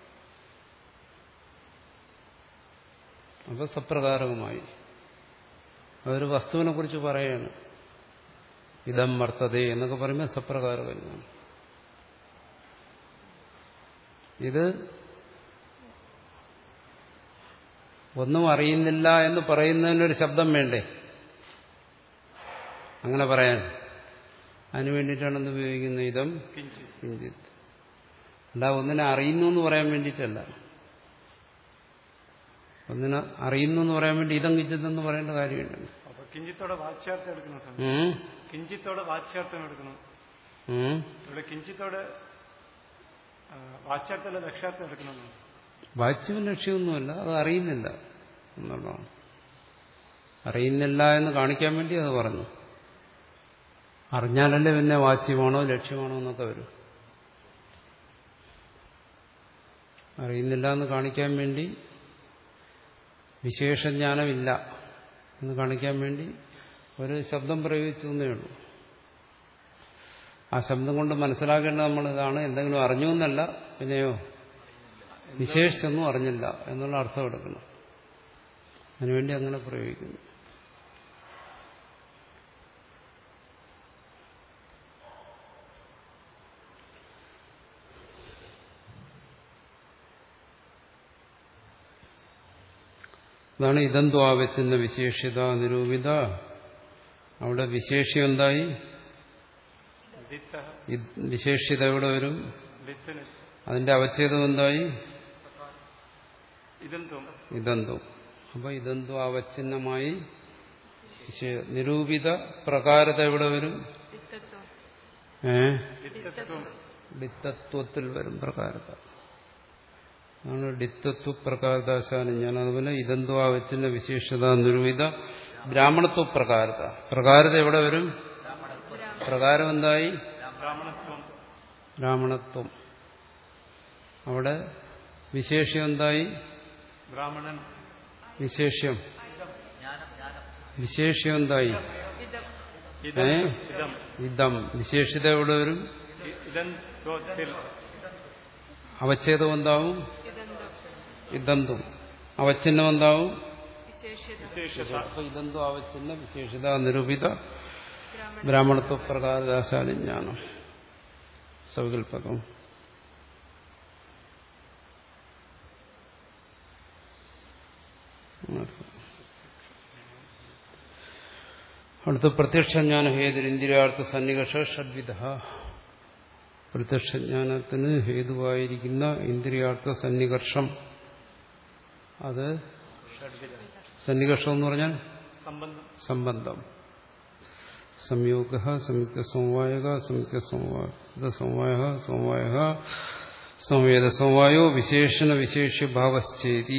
അപ്പൊ സപ്രകാരകമായി അതൊരു വസ്തുവിനെ കുറിച്ച് പറയാണ്. ഇതം വർത്തതേ എന്നൊക്കെ പറയുമ്പോൾ സപ്രകാരകമാണ്. ഇത് ഒന്നും അറിയുന്നില്ല എന്ന് പറയുന്നതിനൊരു ശബ്ദം വേണ്ടേ അങ്ങനെ പറയാൻ? അതിനു വേണ്ടിയിട്ടാണ് എന്ത് ഉപയോഗിക്കുന്നത്? ഇതം കിഞ്ചിത്. അല്ല ഒന്നിനെ അറിയുന്നു എന്ന് പറയാൻ വേണ്ടിയിട്ടല്ല. ഒന്നിനെ അറിയുന്നു എന്ന് പറയാൻ വേണ്ടി ഇതം കിഞ്ചിത് എന്ന് പറയേണ്ട കാര്യമുണ്ട്. കിഞ്ചിത്തോടെ വാച്യാർത്ഥം എടുക്കണം. കിഞ്ചിത്തോടെ വാച്യാർത്ഥം എടുക്കണം. ഇവിടെ കിഞ്ചിത്തോടെ വാച്യാർത്ഥമല്ല ലക്ഷ്യാർത്ഥം എടുക്കണം. വാച്യവും ലക്ഷ്യമൊന്നുമല്ല, അത് അറിയുന്നില്ല എന്നുള്ളതാണ്. അറിയുന്നില്ല എന്ന് കാണിക്കാൻ വേണ്ടി അത് പറഞ്ഞു. അറിഞ്ഞാലല്ലേ പിന്നെ വാച്യമാണോ ലക്ഷ്യമാണോ എന്നൊക്കെ വരും. അറിയുന്നില്ല എന്ന് കാണിക്കാൻ വേണ്ടി, വിശേഷജ്ഞാനമില്ല എന്ന് കാണിക്കാൻ വേണ്ടി ഒരു ശബ്ദം പ്രയോഗിച്ചു എന്നേ ഉള്ളൂ. ആ ശബ്ദം കൊണ്ട് മനസ്സിലാക്കേണ്ടത് നമ്മൾ ഇതാണ്, എന്തെങ്കിലും അറിഞ്ഞു എന്നല്ല, പിന്നെയോ വിശേഷിച്ചൊന്നും അറിഞ്ഞില്ല എന്നുള്ള അർത്ഥം എടുക്കണം. അതിനുവേണ്ടി അങ്ങനെ പ്രയോഗിക്കുന്നു. അതാണ് ഇതെന്തോ ആവച്ചെന്ന വിശേഷ്യത നിരൂപിത. അവിടെ വിശേഷ്യം എന്തായി? വിശേഷ്യത എവിടെ വരും? അതിന്റെ അവച്ഛേദം എന്തായി? ഇതെന്തോ. അപ്പൊ ഇതെന്തോ അവച്ഛിന്നമായി നിരൂപിത പ്രകാരത എവിടെ വരും? ഏ ഡിത്തത്വത്തിൽ വരും പ്രകാരത. ആണ് ഡിത്തത്വ പ്രകാരദാശാനം. ഞാൻ അതുപോലെ ഇതെന്തോ അവച്ഛിന്ന വിശേഷത നിരൂപിത ബ്രാഹ്മണത്വ പ്രകാരത. പ്രകാരത എവിടെ വരും? പ്രകാരം എന്തായി? ബ്രാഹ്മണത്വം. അവിടെ വിശേഷ്യം എന്തായി? ബ്രാഹ്മണൻ. വിശേഷ്യം വിശേഷ്യം എന്തായി? ഏ ഇതം. വിശേഷിത എവിടെ വരും? അവച്ഛേദം എന്താവും? ഇതന്തും. അവച്ഛിന്നം എന്താവും? വിശേഷത അപ്പൊ ഇതെന്തോ ആവശ്യമില്ല. വിശേഷിത നിരൂപിത ബ്രാഹ്മണത്വ പ്രകാരദാശാലി ജ്ഞാനം സവികൽപകം. അടുത്ത പ്രത്യക്ഷജ്ഞാന ഹേതുരിന്ദ്രിയാർത്ഥ സന്നികർഷ ഷഡ്വിധ. പ്രത്യക്ഷജ്ഞാനത്തിന് ഹേതുവായിരിക്കുന്ന ഇന്ദ്രിയാർത്ഥ സന്നികർഷം, അത് സന്നികർഷം എന്ന് പറഞ്ഞാൽ സംബന്ധം. സംയോഗ സംയുക്ത സമവായക സംയുക്ത സമവായ സമവായ സമവായ സംവേദ സമവായോ വിശേഷണ വിശേഷ്യ ഭാവശ്ചേതി.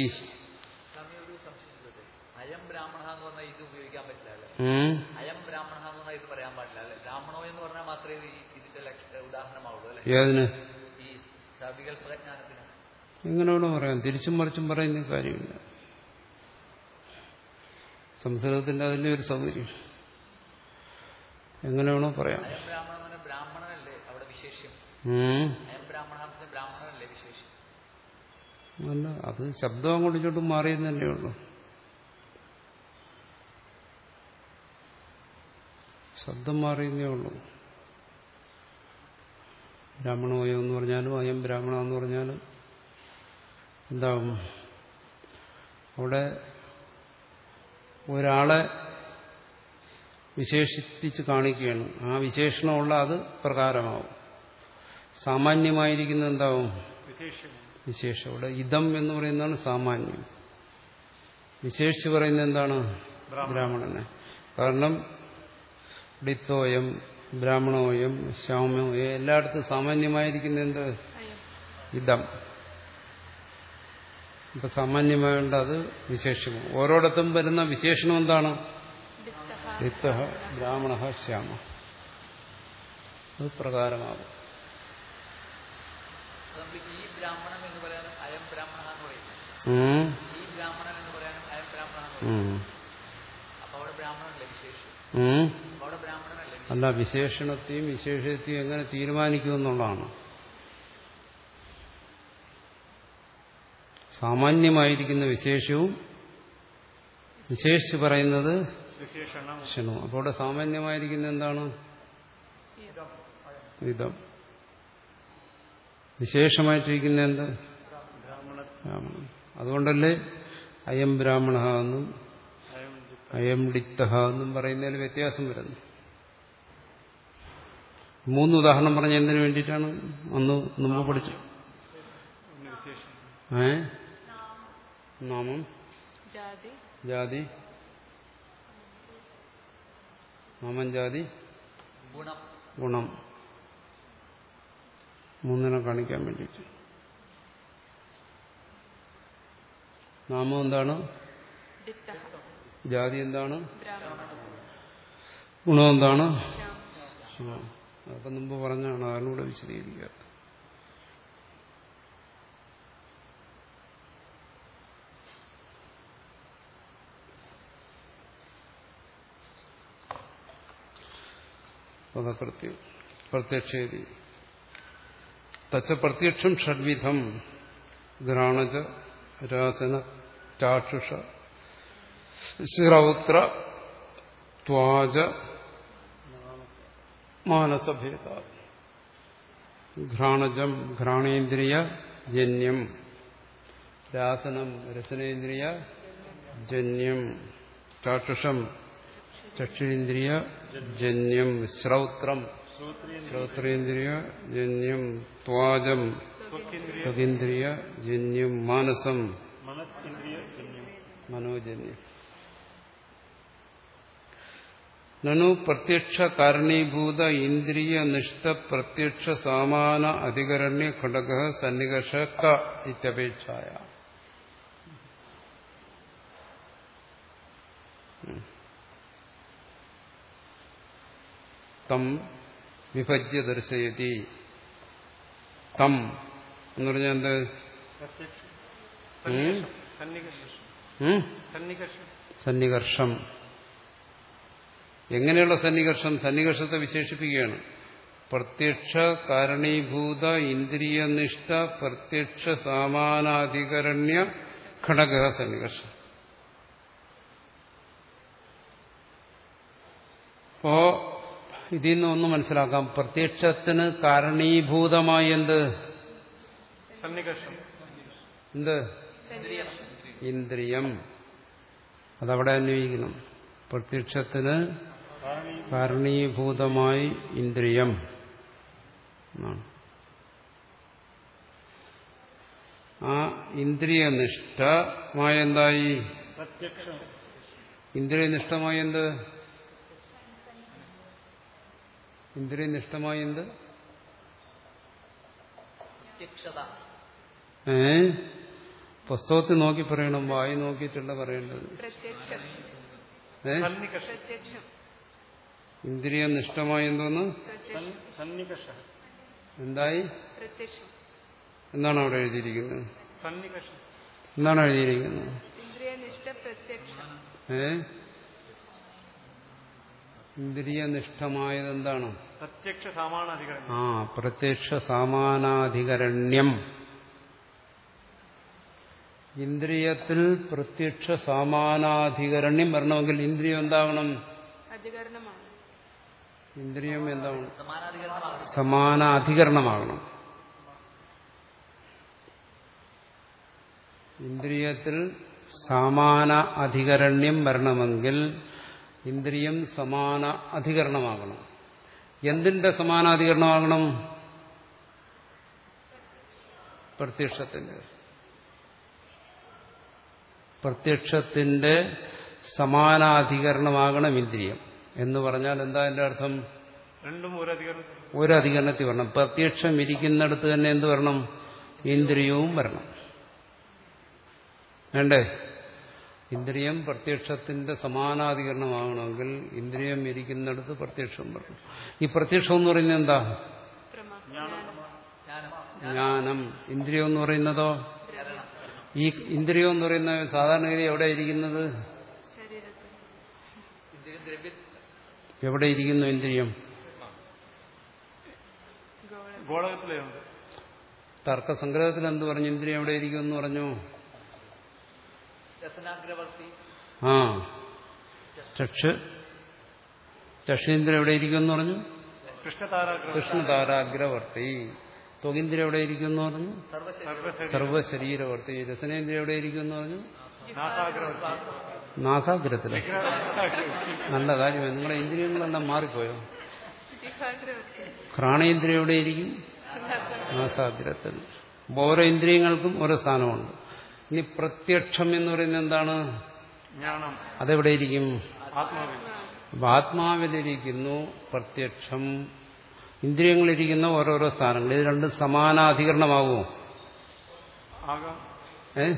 അയം ബ്രാഹ്മണ എന്ന് പറഞ്ഞാൽ ഇത് ഉപയോഗിക്കാൻ പറ്റില്ല. അയം ബ്രാഹ്മണ എന്ന് പറഞ്ഞാൽ ഇത് പറയാൻ പാടില്ല അല്ലെ? ബ്രാഹ്മണോ എന്ന് പറഞ്ഞാൽ മാത്രമേ ഇതിന്റെ ഉദാഹരണമാവുള്ളൂ അല്ലെ? ഏതിന്? ഈ സവികൽപജ്ഞാനത്തിന് എങ്ങനെ വേണോ പറയാം. തിരിച്ചും മറിച്ചും പറയുന്ന കാര്യമില്ല. സംസ്കൃതത്തിന്റെ അതിന്റെ ഒരു സൗകര്യം എങ്ങനെ വേണോ പറയാം. അയം ബ്രാഹ്മണൻ എന്ന് പറഞ്ഞാൽ ബ്രാഹ്മണനല്ലേ അവിടെ വിശേഷ്യം? അയം ബ്രാഹ്മണ ബ്രാഹ്മണനല്ലേ വിശേഷ്യം? അല്ല, അത് ശബ്ദം അങ്ങോട്ടും ഇങ്ങോട്ടും മാറിയെന്നല്ലേ ഉള്ളൂ. ശബ്ദം മാറിയെന്നേ ഉള്ളൂ. ബ്രാഹ്മണോയോ എന്ന് പറഞ്ഞാലും അയം ബ്രാഹ്മണ എന്ന് പറഞ്ഞാലും എന്താവും? അവിടെ ഒരാളെ വിശേഷിപ്പിച്ച് കാണിക്കുകയാണ്. ആ വിശേഷണമുള്ള അത് പ്രകാരമാവും. സാമാന്യമായിരിക്കുന്ന എന്താവും? വിശേഷം. ഇവിടെ ഇതം എന്ന് പറയുന്നതാണ് സാമാന്യം. വിശേഷിച്ച് പറയുന്നത് എന്താണ്? ബ്രാഹ്മണനെ. കാരണം ഡിത്തോയം ബ്രാഹ്മണോയം ശ്യാമോയം എല്ലായിടത്തും സാമാന്യമായിരിക്കുന്ന എന്ത്? ഇതം. ഇപ്പൊ സാമാന്യമായുണ്ട് അത് വിശേഷണം. ഓരോടത്തും വരുന്ന വിശേഷണം എന്താണ്? ഡിത്ത ബ്രാഹ്മണ ശ്യാമ. അത് പ്രകാരമാകും. ഈ ബ്രാഹ്മണൻ എന്ന് പറയാനും അയം ബ്രാഹ്മണ എന്ന് പറയും. ഈ ബ്രാഹ്മണൻ എന്ന് പറയാനും അയം ബ്രാഹ്മണ എന്ന് പറയും. അപ്പൊ അവിടെ ബ്രാഹ്മണനല്ലേ വിശേഷം? അവിടെ ബ്രാഹ്മണനല്ലേ? അല്ല, വിശേഷണത്തെയും വിശേഷത്തെയും എങ്ങനെ തീരുമാനിക്കുമെന്നുള്ളതാണ്. സാമാന്യമായിരിക്കുന്ന വിശേഷവും വിശേഷിച്ച് പറയുന്നത് വിശേഷണവും. അപ്പോൾ ഇവിടെ സാമാന്യമായിരിക്കുന്ന എന്താണ്? ഇതം. വിശേഷമായിട്ടിരിക്കുന്ന എന്ത്? ബ്രാഹ്മണൻ. അതുകൊണ്ടല്ലേ അയം ബ്രാഹ്മണ എന്നും അയം ഡിത്ത എന്നും പറയുന്നതിൽ വ്യത്യാസം വരുന്നു. മൂന്ന് ഉദാഹരണം പറഞ്ഞ എന്തിനു വേണ്ടിയിട്ടാണ്? അന്ന് മുമ്പ് പഠിച്ചു. ഏ നാമം, ജാതി, നാമം, ജാതി, ഗുണം. മൂന്നിനെ കാണിക്കാൻ വേണ്ടിയിട്ട്. നാമം എന്താണ്? ജാതി എന്താണ്? ഗുണം എന്താണ്? അതൊക്കെ മുമ്പ് പറഞ്ഞാണ്. അതിലൂടെ വിശദീകരിക്കുക. പദകൃത്യം പ്രത്യക്ഷേതി തച്ച പ്രത്യക്ഷം ഷഡ്വിധം ഘ്രാണജ രാസന ചാക്ഷുഷ ശ്രൗത്ര ത്വാജ മാനസഭേദ. ഘ്രാണജം ഘ്രാണേന്ദ്രിയ ജന്യം, രാസനം രസനേന്ദ്രിയ ജന്യം, ചാക്ഷുഷം ചക്ഷുരേന്ദ്രിയ ജന്യം, ശ്രൗത്രം ശ്രോത്രേന്ദ്രിയ ജന്യം, ത്വാജം ത്വകേന്ദ്രിയ ജന്യം, മാനസം മനോജന്യം. നനു പ്രത്യക്ഷ കാരണീഭൂത ഇന്ദ്രിയ നിഷ്ഠ പ്രത്യക്ഷ സാമാന അധികരണ്യ ഘടക സന്നികർഷ ക ഇത്യപേക്ഷായ. തം വിഭജ്യ ദർശയതി. തം എന്ന് പറഞ്ഞാൽ എന്ത്? സന്നികർഷം. എങ്ങനെയുള്ള സന്നികർഷം? സന്നികർഷത്തെ വിശേഷിപ്പിക്കുകയാണ്. പ്രത്യക്ഷ കാരണീഭൂത ഇന്ദ്രിയനിഷ്ഠ പ്രത്യക്ഷ സാമാനാധികരണ്യ ഘടക സന്നികർഷം. അപ്പോ ഇതിൽ നിന്ന് ഒന്ന് മനസ്സിലാക്കാം. പ്രത്യക്ഷത്തിന് കാരണീഭൂതമായി എന്ത്? സന്നികർഷം. എന്ത്? ഇന്ദ്രിയം. അതവിടെ അന്വയിക്കണം. പ്രത്യക്ഷത്തിന് കാരണീഭൂതമായി ഇന്ദ്രിയം. ആ ഇന്ദ്രിയനിഷ്ഠമായ എന്തായി? പ്രത്യക്ഷം. ഇന്ദ്രിയനിഷ്ഠമായ എന്ത്? ഇന്ദ്രിയനിഷ്ഠമായ എന്ത്? ഏ പുസ്തകത്തിൽ നോക്കി പറയണം, വായി നോക്കിയിട്ടല്ല പറയേണ്ടത്. ഏ ഇന്ദ്രിയനിഷ്ഠമായ എന്തോന്ന്? എന്തായി? എന്താണ് അവിടെ എഴുതിയിരിക്കുന്നത്? എന്താണ് എഴുതിയിരിക്കുന്നത്? ഏ ഇന്ദ്രിയനിഷ്ഠമായത് എന്താണ്? പ്രത്യക്ഷ സമാനാധികരണം. ആ പ്രത്യക്ഷ സമാനാധികരണ്യം. ഇന്ദ്രിയത്തിൽ പ്രത്യക്ഷ സമാനാധികരണ്യം വരണമെങ്കിൽ ഇന്ദ്രിയം എന്താവണം? ഇന്ദ്രിയം എന്താവണം? സമാനാധികരണമാകണം. ഇന്ദ്രിയത്തിൽ സമാന അധികരണ്യം വരണമെങ്കിൽ ഇന്ദ്രിയം സമാന അധികരണമാകണം. എന്തിന്റെ സമാനാധികരണമാകണം? പ്രത്യക്ഷത്തിന്റെ. പ്രത്യക്ഷത്തിന്റെ സമാനാധികരണമാകണം ഇന്ദ്രിയം എന്ന് പറഞ്ഞാൽ എന്താ എന്റെ അർത്ഥം? രണ്ടും ഒരു അധികരണത്തിൽ വരണം. പ്രത്യക്ഷം ഇരിക്കുന്നിടത്ത് തന്നെ എന്ത് വരണം? ഇന്ദ്രിയവും വരണം. വേണ്ടേ? ഇന്ദ്രിയം പ്രത്യക്ഷത്തിന്റെ സമാനാധികരണമാകണമെങ്കിൽ ഇന്ദ്രിയം ഇരിക്കുന്നിടത്ത് പ്രത്യക്ഷം വരണം. ഈ പ്രത്യക്ഷം എന്ന് പറയുന്നത് എന്താ? ജ്ഞാനം. ഇന്ദ്രിയം എന്ന് പറയുന്നതോ? ഈ ഇന്ദ്രിയം എന്ന് പറയുന്ന സാധാരണഗതി എവിടെ ഇരിക്കുന്നത്? എവിടെ ഇരിക്കുന്നു ഇന്ദ്രിയം? തർക്കസംഗ്രഹത്തിൽ എന്ത് പറഞ്ഞു? ഇന്ദ്രിയം എവിടെ ഇരിക്കും എന്ന് പറഞ്ഞു? ആ ചക്ഷ് ചക്ഷേന്ദ്രിയം എവിടെ ഇരിക്കും എന്ന് പറഞ്ഞു? കൃഷ്ണതാരാഗ്രവർത്തി. ത്വകിന്ദ്രിയം എവിടെ ഇരിക്കും എന്ന് പറഞ്ഞു? സർവശരീരവർത്തി. രസനേന്ദ്രിയം എവിടെ ഇരിക്കും എന്ന് പറഞ്ഞു? നാസാഗ്രത്തില്. നല്ല കാര്യമാണ്. നിങ്ങളുടെ ഇന്ദ്രിയങ്ങളെല്ലാം മാറിപ്പോയോ? ഘ്രാണേന്ദ്രിയം എവിടെയിരിക്കും? നാസാഗ്രത്തിൽ. ഓരോ ഇന്ദ്രിയങ്ങൾക്കും ഓരോ സ്ഥാനമുണ്ട്. ഇനി പ്രത്യക്ഷം എന്ന് പറയുന്നത് എന്താണ്? അതെവിടെയിരിക്കും? ആത്മാവിലിരിക്കുന്നു പ്രത്യക്ഷം. ഇന്ദ്രിയങ്ങളിരിക്കുന്ന ഓരോരോ സ്ഥാനങ്ങൾ. ഇത് രണ്ടും സമാനാധികരണമാകുമോ? ഏ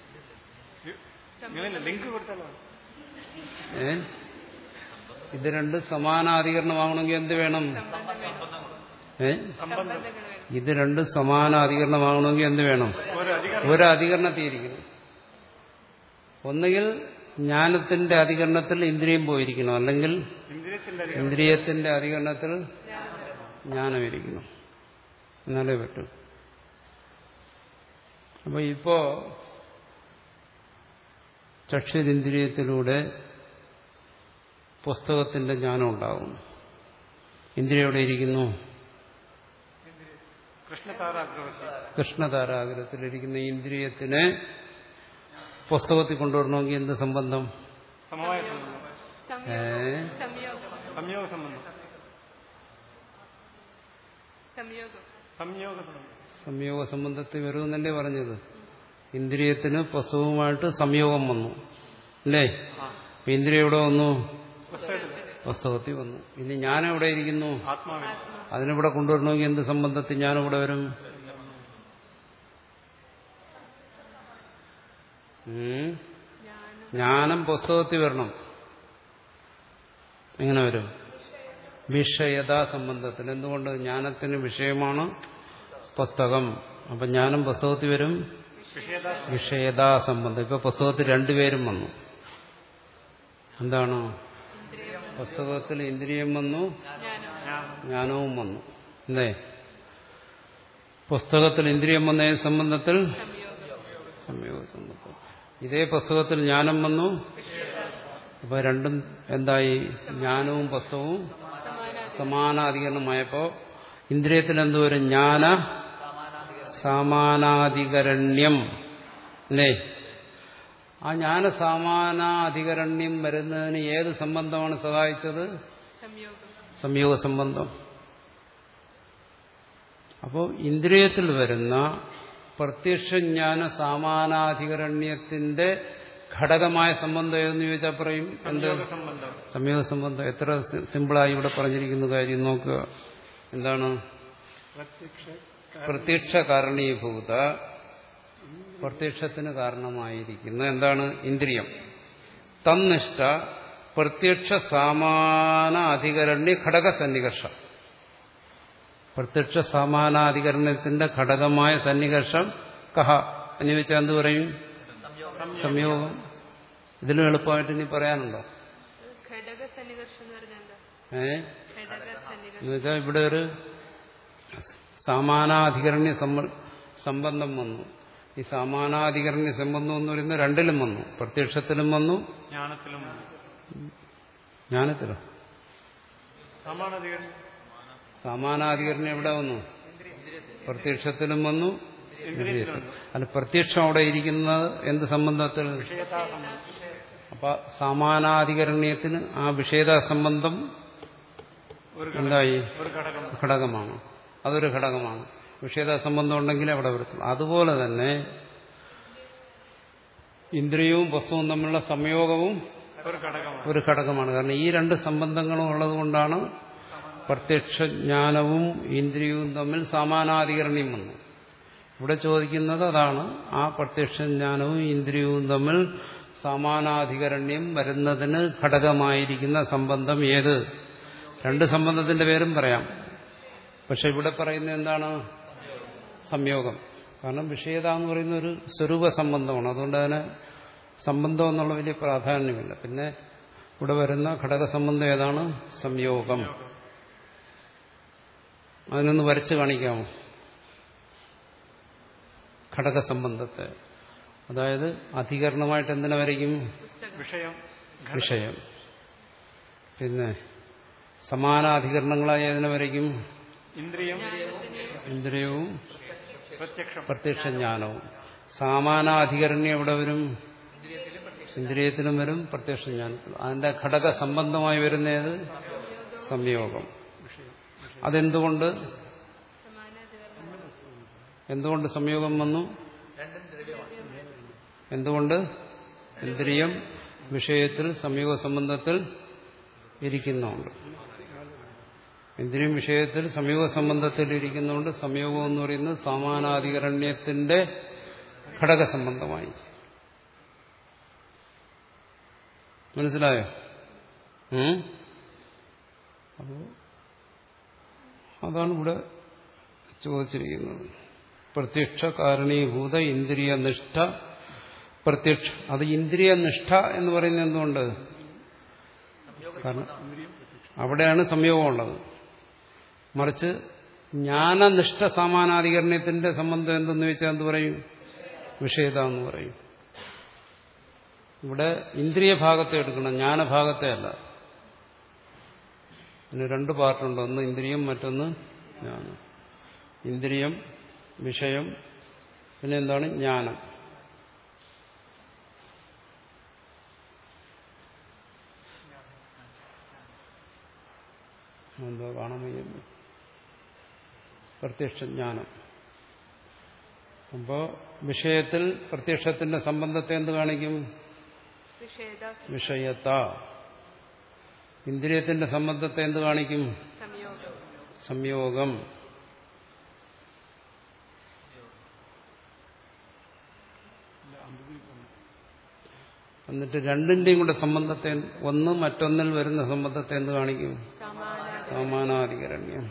ഏ ഇത് രണ്ട് സമാനാധികരണമാകണമെങ്കിൽ എന്ത് വേണം? ഏ ഇത് രണ്ട് സമാനാധികരണമാകണമെങ്കിൽ എന്ത് വേണം? ഒരു അധികരണത്തിയിരിക്കണം. ഒന്നുകിൽ ജ്ഞാനത്തിന്റെ അധികരണത്തിൽ ഇന്ദ്രിയം പോയിരിക്കണം, അല്ലെങ്കിൽ ഇന്ദ്രിയത്തിന്റെ അധികരണത്തിൽ ജ്ഞാനം ഇരിക്കണം. എന്നാലേ പറ്റൂ. അപ്പൊ ഇപ്പോ ചക്ഷുരിന്ദ്രിയത്തിലൂടെ പുസ്തകത്തിന്റെ ജ്ഞാനം ഉണ്ടാകും. ഇന്ദ്രിയം എവിടെ ഇരിക്കുന്നു? കൃഷ്ണതാരാഗ്രഹത്തിലിരിക്കുന്ന ഇന്ദ്രിയത്തിനെ പുസ്തകത്തിൽ കൊണ്ടുവരണമെങ്കിൽ എന്ത് സംബന്ധം? ഏ സംയോഗ സംബന്ധത്തിൽ വരുമെന്നല്ലേ പറഞ്ഞത്? ഇന്ദ്രിയത്തിന് പുസ്തകവുമായിട്ട് സംയോഗം വന്നു അല്ലേ? ഇന്ദ്രിയം എവിടെ വന്നു? പുസ്തകത്തിൽ വന്നു. ഇനി ജ്ഞാനം എവിടെ ഇരിക്കുന്നു? അതിനിവിടെ കൊണ്ടുവരണമെങ്കിൽ എന്ത് സംബന്ധത്തിൽ ജ്ഞാനം ഇവിടെ വരും? ജ്ഞാനം പുസ്തകത്തിൽ വരണം. എങ്ങനെ വരും? വിഷയതാ സംബന്ധത്തിൽ. എന്തുകൊണ്ട്? ജ്ഞാനത്തിന് വിഷയമാണ് പുസ്തകം. അപ്പൊ ജ്ഞാനം പുസ്തകത്തിൽ വരും വിഷയതാ സംബന്ധം. ഇപ്പൊ പുസ്തകത്തിൽ രണ്ടുപേരും വന്നു. എന്താണ്? പുസ്തകത്തിൽ ഇന്ദ്രിയം വന്നു, ജ്ഞാനവും വന്നു. അല്ലേ? പുസ്തകത്തിൽ ഇന്ദ്രിയം വന്ന ഏത് സംബന്ധത്തിൽ? സംയോഗ സംബന്ധം. ഇതേ പുസ്തകത്തിൽ ജ്ഞാനം വന്നു, അപ്പൊ രണ്ടും എന്തായി? ജ്ഞാനവും വസ്തുവും സമാനാധികരണമായപ്പോ ഇന്ദ്രിയത്തിൽ എന്തുവരും? ജ്ഞാന സമാനാധികരണ്യം അല്ലേ? ആ ജ്ഞാന സമാനാധികരണ്യം വരുന്നതിന് ഏത് സംബന്ധമാണ് സഹായിച്ചത്? സംയോഗ സംബന്ധം. അപ്പോൾ ഇന്ദ്രിയത്തിൽ വരുന്ന പ്രത്യക്ഷജ്ഞാന സമാനാധികരണ്യത്തിന്റെ ഘടകമായ സംബന്ധം ഏതെന്ന് ചോദിച്ചാൽ പറയും എന്ത്? സംയോഗ സംബന്ധം. എത്ര സിമ്പിളായി ഇവിടെ പറഞ്ഞിരിക്കുന്ന കാര്യം നോക്കുക. എന്താണ്? പ്രത്യക്ഷ കാരണീഭൂത, പ്രത്യക്ഷത്തിന് കാരണമായിരിക്കുന്ന എന്താണ്? ഇന്ദ്രിയം. തന്നിഷ്ഠ പ്രത്യക്ഷ സമാനാധികരണ്യ ഘടക സന്നികർഷം. പ്രത്യക്ഷ സമാനാധികരണത്തിന്റെ ഘടകമായ സന്നികർഷം കഹ എന്ന് ചോദിച്ചാൽ എന്ത് പറയും? സംയോഗം. ഇതിലും എളുപ്പമായിട്ട് ഇനി പറയാനുണ്ടോ? ഏ എന്ന് വെച്ചാൽ ഇവിടെ ഒരു സമാനാധികരണ്യ സംബന്ധം വന്നു. ഈ സമാനാധികരണ്യ സംബന്ധം എന്ന് പറയുന്നത് രണ്ടിലും വന്നു. പ്രത്യക്ഷത്തിലും വന്നു, ജ്ഞാനത്തിലും വന്നു. ജ്ഞാനത്തിലോ? സമാനാധികരണം എവിടെ വന്നു? പ്രത്യക്ഷത്തിലും വന്നു, ഇന്ദ്രിയത്തിലും. അല്ല, പ്രത്യക്ഷം അവിടെ ഇരിക്കുന്നത് എന്ത് സംബന്ധത്തിൽ? അപ്പൊ സമാനാധികരണ്യത്തിന് ആ വിഷയതാ സംബന്ധം എന്തായി? ഘടകമാണ്. അതൊരു ഘടകമാണ്. വിഷയതാ സംബന്ധം ഉണ്ടെങ്കിൽ അവിടെ വരത്തുള്ളൂ. അതുപോലെ തന്നെ ഇന്ദ്രിയവും വസ്തുവും തമ്മിലുള്ള സംയോഗവും ഒരു ഘടകമാണ്. കാരണം ഈ രണ്ട് സംബന്ധങ്ങളും ഉള്ളതുകൊണ്ടാണ് പ്രത്യക്ഷജ്ഞാനവും ഇന്ദ്രിയവും തമ്മിൽ സമാനാധികരണ്യം വന്നു. ഇവിടെ ചോദിക്കുന്നത് അതാണ്. ആ പ്രത്യക്ഷജ്ഞാനവും ഇന്ദ്രിയവും തമ്മിൽ സമാനാധികരണ്യം വരുന്നതിന് ഘടകമായിരിക്കുന്ന സംബന്ധം ഏത്? രണ്ട് സംബന്ധത്തിന്റെ പേരും പറയാം. പക്ഷെ ഇവിടെ പറയുന്നത് എന്താണ്? സംയോഗം. കാരണം വിഷയത എന്ന് പറയുന്ന ഒരു സ്വരൂപ സംബന്ധമാണ്. അതുകൊണ്ട് അതിന് സംബന്ധം എന്നുള്ള വലിയ പ്രാധാന്യമില്ല. പിന്നെ ഇവിടെ വരുന്ന ഘടക സംബന്ധം ഏതാണ്? സംയോഗം. അതിനൊന്ന് വരച്ച് കാണിക്കാമോ ഘടക സംബന്ധത്തെ? അതായത് അധികരണമായിട്ട് എന്തിനെ വരയ്ക്കും? വിഷയം. പിന്നെ സമാനാധികരണങ്ങളായി ഏതിനെ വരയ്ക്കും? ഇന്ദ്രിയവും പ്രത്യക്ഷജ്ഞാനവും. സമാനാധികരണ്യം എവിടെ വരും? ഇന്ദ്രിയത്തിലും വരും, പ്രത്യക്ഷജ്ഞാനത്തിലും. അതിന്റെ ഘടക സംബന്ധമായി വരുന്നത് സംയോഗം. അതെന്തുകൊണ്ട്? എന്തുകൊണ്ട് സംയോഗം വന്നു? എന്തുകൊണ്ട്? ഇന്ദ്രിയം വിഷയത്തിൽ സംയോഗ സംബന്ധത്തിൽ ഇരിക്കുന്നുണ്ട്. ഇന്ദ്രിയം വിഷയത്തിൽ സംയോഗ സംബന്ധത്തിൽ ഇരിക്കുന്നുണ്ട്. സംയോഗം എന്ന് പറയുന്നത് സമാനാധികരണ്യത്തിന്റെ ഘടക സംബന്ധമായി. മനസ്സിലായോ? അപ്പോ അതാണ് ഇവിടെ ചോദിച്ചിരിക്കുന്നത്. പ്രത്യക്ഷ കാരണീഭൂത ഇന്ദ്രിയ നിഷ്ഠ പ്രത്യക്ഷ. അത് ഇന്ദ്രിയ നിഷ്ഠ എന്ന് പറയുന്നത് എന്തുകൊണ്ട്? കാരണം അവിടെയാണ് സംയോഗമുള്ളത്. മറിച്ച് ജ്ഞാനനിഷ്ഠ സമാനാധികരണത്തിന്റെ സംബന്ധം എന്തെന്ന് വെച്ചാൽ എന്ത് പറയും? വിഷയത എന്ന് പറയും. ഇവിടെ ഇന്ദ്രിയ ഭാഗത്തെ എടുക്കണം, ജ്ഞാനഭാഗത്തെ അല്ല. പിന്നെ രണ്ട് പാർട്ടുണ്ട്. ഒന്ന് ഇന്ദ്രിയം, മറ്റൊന്ന് ജ്ഞാനം. ഇന്ദ്രിയം, വിഷയം, പിന്നെ എന്താണ്? ജ്ഞാനം. എന്തോ കാണാൻ വയ്യുന്നു. പ്രത്യക്ഷജ്ഞാനം. അപ്പോ വിഷയത്തിൽ പ്രത്യക്ഷത്തിന്റെ സംബന്ധത്തെ എന്ത് കാണിക്കും? വിഷയത. ഇന്ദ്രിയത്തിന്റെ സംബന്ധത്തെ എന്ത് കാണിക്കും? സംയോഗം. എന്നിട്ട് രണ്ടിന്റെയും കൂടെ സംബന്ധത്തെ, ഒന്ന് മറ്റൊന്നിൽ വരുന്ന സംബന്ധത്തെ എന്ത് കാണിക്കും? സമാനാധികരണ്യം.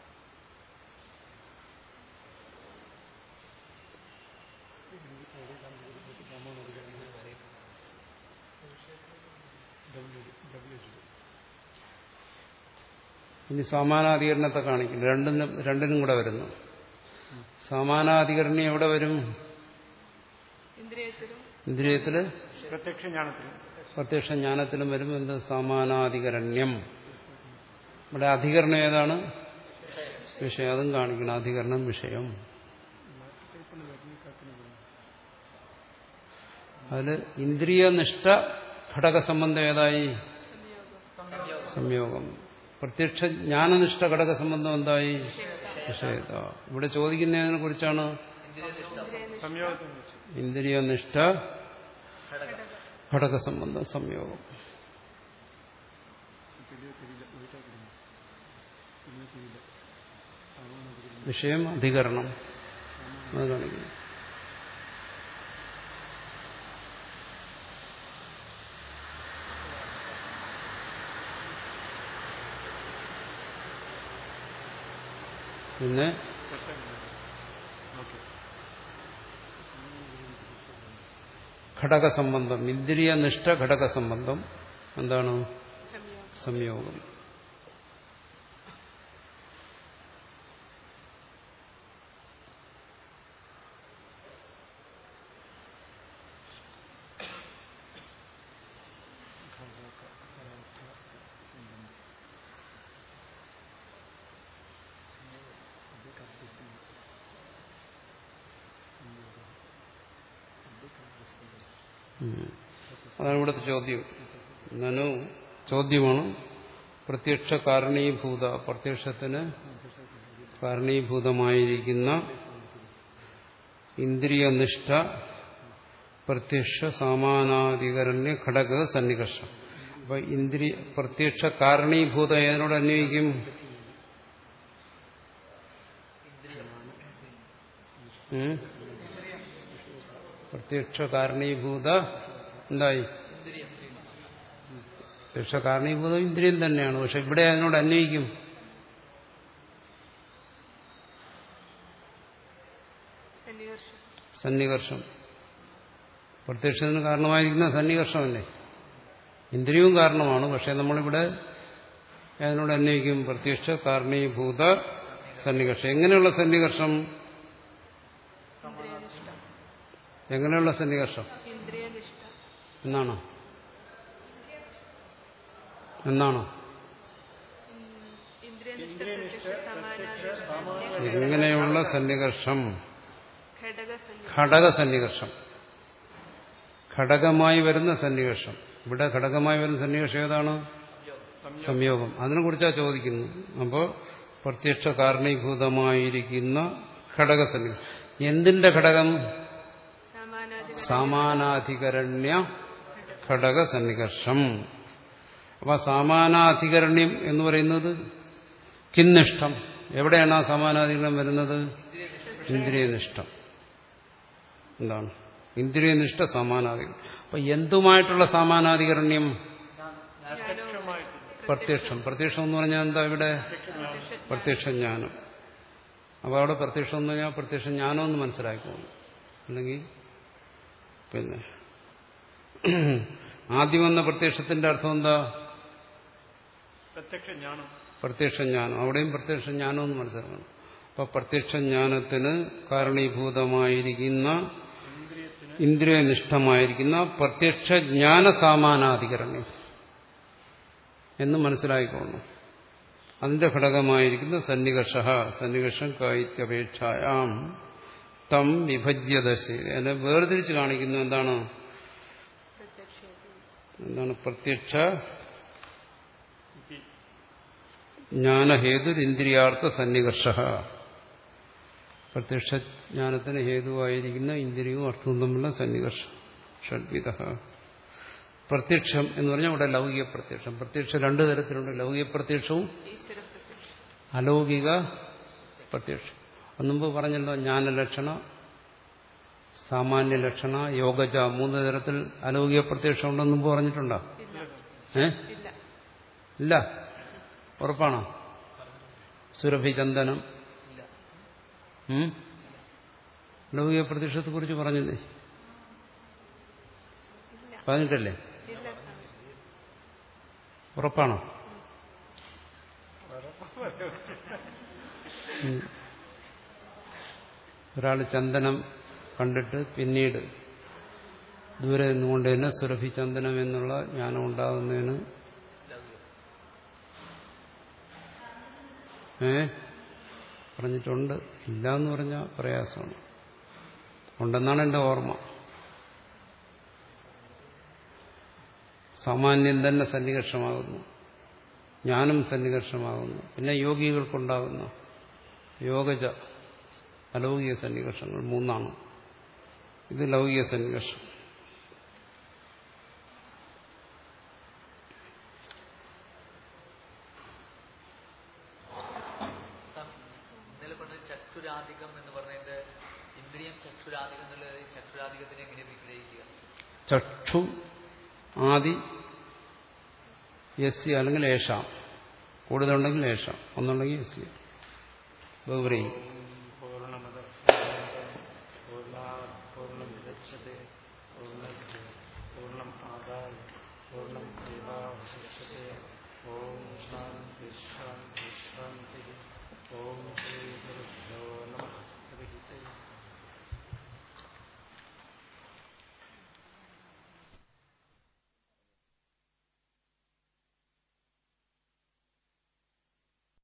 ഇനി സമാനാധികരണത്തെ കാണിക്കും. രണ്ടിനും രണ്ടിനും കൂടെ വരുന്നു. സമാനാധികരണം എവിടെ വരും? ഇന്ദ്രിയത്തില്, പ്രത്യക്ഷ ജ്ഞാനത്തിലും വരും എന്ത് സമാനാധികരണ്യം. ഇവിടെ അധികരണം ഏതാണ്? വിഷയം. അതും കാണിക്കണം. അധികരണം വിഷയം. അതിൽ ഇന്ദ്രിയനിഷ്ഠ ഘടകസംബന്ധം ഏതായി? സംയോഗം. പ്രത്യക്ഷ ജ്ഞാനനിഷ്ഠ ഘടകസംബന്ധം എന്തായി? വിഷയത. ഇവിടെ ചോദിക്കുന്നതിനെ കുറിച്ചാണ്. ഇന്ദ്രിയനിഷ്ഠ ഘടകസംബന്ധം സംയോഗം. വിഷയം അധികരണം. അത് കാണിക്കുന്നു. പിന്നെ ഘടകസംബന്ധം, ഇന്ദ്രിയനിഷ്ഠ ഘടകസംബന്ധം എന്താണ്? സംയോഗം. അതാണ് ഇവിടുത്തെ ചോദ്യം. നനു ചോദ്യമാണ്. പ്രത്യക്ഷ കാരണീഭൂത, പ്രത്യക്ഷത്തിന് കാരണീഭൂതമായിരിക്കുന്ന ഇന്ദ്രിയനിഷ്ഠ പ്രത്യക്ഷ സമാനാധികരണ്യ ഘടക സന്നികർഷം. അപ്പൊ ഇന്ദ്രിയ പ്രത്യക്ഷ കാരണീഭൂതം ഏതിനോട് അന്വയിക്കും? പ്രത്യക്ഷ കാരണീഭൂത എന്തായി? പ്രത്യക്ഷ കാരണീഭൂതം ഇന്ദ്രിയം തന്നെയാണ്. പക്ഷെ ഇവിടെ അതിനോട് അന്വയിക്കും. സന്നികർഷം. പ്രത്യക്ഷത്തിന് കാരണമായിരിക്കുന്ന സന്നികർഷമല്ലേ? ഇന്ദ്രിയവും കാരണമാണ്. പക്ഷെ നമ്മളിവിടെ അതിനോട് അന്വയിക്കും പ്രത്യക്ഷ കാരണീഭൂത സന്നികർഷം. എങ്ങനെയുള്ള സന്നികർഷം? എങ്ങനെയുള്ള സന്നികർഷം എന്നാണോ? എന്നാണോ? എങ്ങനെയുള്ള സന്നികർഷം? ഘടകസന്നികർഷം. ഘടകമായി വരുന്ന സന്നികർഷം. ഇവിടെ ഘടകമായി വരുന്ന സന്നികർഷം ഏതാണ്? സംയോഗം. അതിനെ കുറിച്ചാണ് ചോദിക്കുന്നത്. അപ്പോൾ പ്രത്യക്ഷ കാരണീഭൂതമായിരിക്കുന്ന ഘടകസന്നികർഷം. എന്തിന്റെ ഘടകം? സമാനാധികരണ്യ ഘടകസന്നികർഷം. അപ്പൊ സമാനാധികരണ്യം എന്ന് പറയുന്നത് കിന്നിഷ്ടം. എവിടെയാണ് ആ സമാനാധികരണം വരുന്നത്? ഇന്ദ്രിയനിഷ്ഠം. എന്താണ്? ഇന്ദ്രിയനിഷ്ഠ സമാനാധികരണം. അപ്പൊ എന്തുമായിട്ടുള്ള സമാനാധികരണ്യം? പ്രത്യക്ഷം. പ്രത്യക്ഷം എന്ന് പറഞ്ഞാൽ എന്താ ഇവിടെ? പ്രത്യക്ഷ ജ്ഞാനം. അപ്പൊ അവിടെ പ്രത്യക്ഷം എന്ന് പറഞ്ഞാൽ പ്രത്യക്ഷ ജ്ഞാനം എന്ന് മനസ്സിലാക്കിക്കോളൂ. അല്ലെങ്കിൽ പിന്നെ ആദ്യം വന്ന പ്രത്യക്ഷത്തിന്റെ അർത്ഥം എന്താ? പ്രത്യക്ഷ ജ്ഞാനം. അവിടെയും പ്രത്യക്ഷ ജ്ഞാനം എന്ന് മനസ്സിലാക്കണം. അപ്പൊ പ്രത്യക്ഷ ജ്ഞാനത്തിന് കാരണീഭൂതമായിരിക്കുന്ന ഇന്ദ്രിയനിഷ്ഠമായിരിക്കുന്ന പ്രത്യക്ഷ ജ്ഞാന സമാനാധികരണം എന്ന് മനസ്സിലാക്കിക്കൊള്ളണം. അതിന്റെ ഘടകമായിരിക്കുന്ന സന്നികർഷ. സന്നികർഷം കായിത്യപേക്ഷായാം തം വിഭജ്യദശ. അതിനെ വേർതിരിച്ച് കാണിക്കുന്നു. എന്താണ്? എന്താണ്? പ്രത്യക്ഷ ജ്ഞാനഹേതുരിന്ദ്രിയാർത്ഥ സന്നികർഷ. പ്രത്യക്ഷ ജ്ഞാനത്തിന് ഹേതുവായിരിക്കുന്ന ഇന്ദ്രിയവും അർത്ഥവും തമ്മിലുള്ള സന്നികർഷം. ഷഡ്വിധ. പ്രത്യക്ഷം എന്ന് പറഞ്ഞാൽ ഇവിടെ ലൗകിക പ്രത്യക്ഷം. പ്രത്യക്ഷം രണ്ടു തരത്തിലുണ്ട്. ലൗകിക പ്രത്യക്ഷവും അലൗകിക പ്രത്യക്ഷം. മുമ്പ് പറഞ്ഞല്ലോ, ജ്ഞാനലക്ഷണ, സാമാന്യ ലക്ഷണ, യോഗജ, മൂന്ന് തരത്തിൽ അലൗകിക പ്രത്യക്ഷം ഉണ്ടെന്ന് മുമ്പ് പറഞ്ഞിട്ടുണ്ടോ? ഏ ഇല്ല. ഉറപ്പാണോ? സുരഭിചന്ദനം ലൗകിക പ്രത്യക്ഷത്തെ കുറിച്ച് പറഞ്ഞില്ലേ? പറഞ്ഞിട്ടല്ലേ? ഉറപ്പാണോ? ഒരാൾ ചന്ദനം കണ്ടിട്ട് പിന്നീട് ദൂരെ നിന്നുകൊണ്ട് തന്നെ സുരഭിചന്ദനം എന്നുള്ള ജ്ഞാനം ഉണ്ടാകുന്നതിന് ഏ പറഞ്ഞിട്ടുണ്ട്. ഇല്ല എന്ന് പറഞ്ഞാൽ പ്രയാസമാണ്. ഉണ്ടെന്നാണ് എൻ്റെ ഓർമ്മ. സാമാന്യം തന്നെ സന്നികർഷമാകുന്നു, ജ്ഞാനം സന്നികർഷമാകുന്നു. പിന്നെ യോഗികൾക്കുണ്ടാകുന്ന യോഗജ അലൗകിക സന്നികർഷങ്ങൾ മൂന്നാണ്. ഇത് ലൗകിക സന്നികർഷം. ഇന്നലെ പറഞ്ഞ ചക്ഷുരാധികം എന്ന് പറഞ്ഞതിന്റെ ഇന്ദ്രിയം ചക്ഷുരാധികം എന്നുള്ളത് ചക്ഷുരാധികത്തിനെ എങ്ങനെ വിഗ്രഹിക്കുക? ചക്ഷു ആദി യസ്യ അല്ലെങ്കിൽ ഏഷാം, കൂടുതലുണ്ടെങ്കിൽ ഏഷാം, ഒന്നുണ്ടെങ്കിൽ യസ്യ ബഹുവ്രീ. പൂർണ്ണമത പൂർണ്ണം ഗച്ഛതേ പൂർണ്ണസ്യ പൂർണ്ണം ആദായ പൂർണ്ണം ഏവാവശിഷ്യതേ. ഓം ശാന്തി ശാന്തി.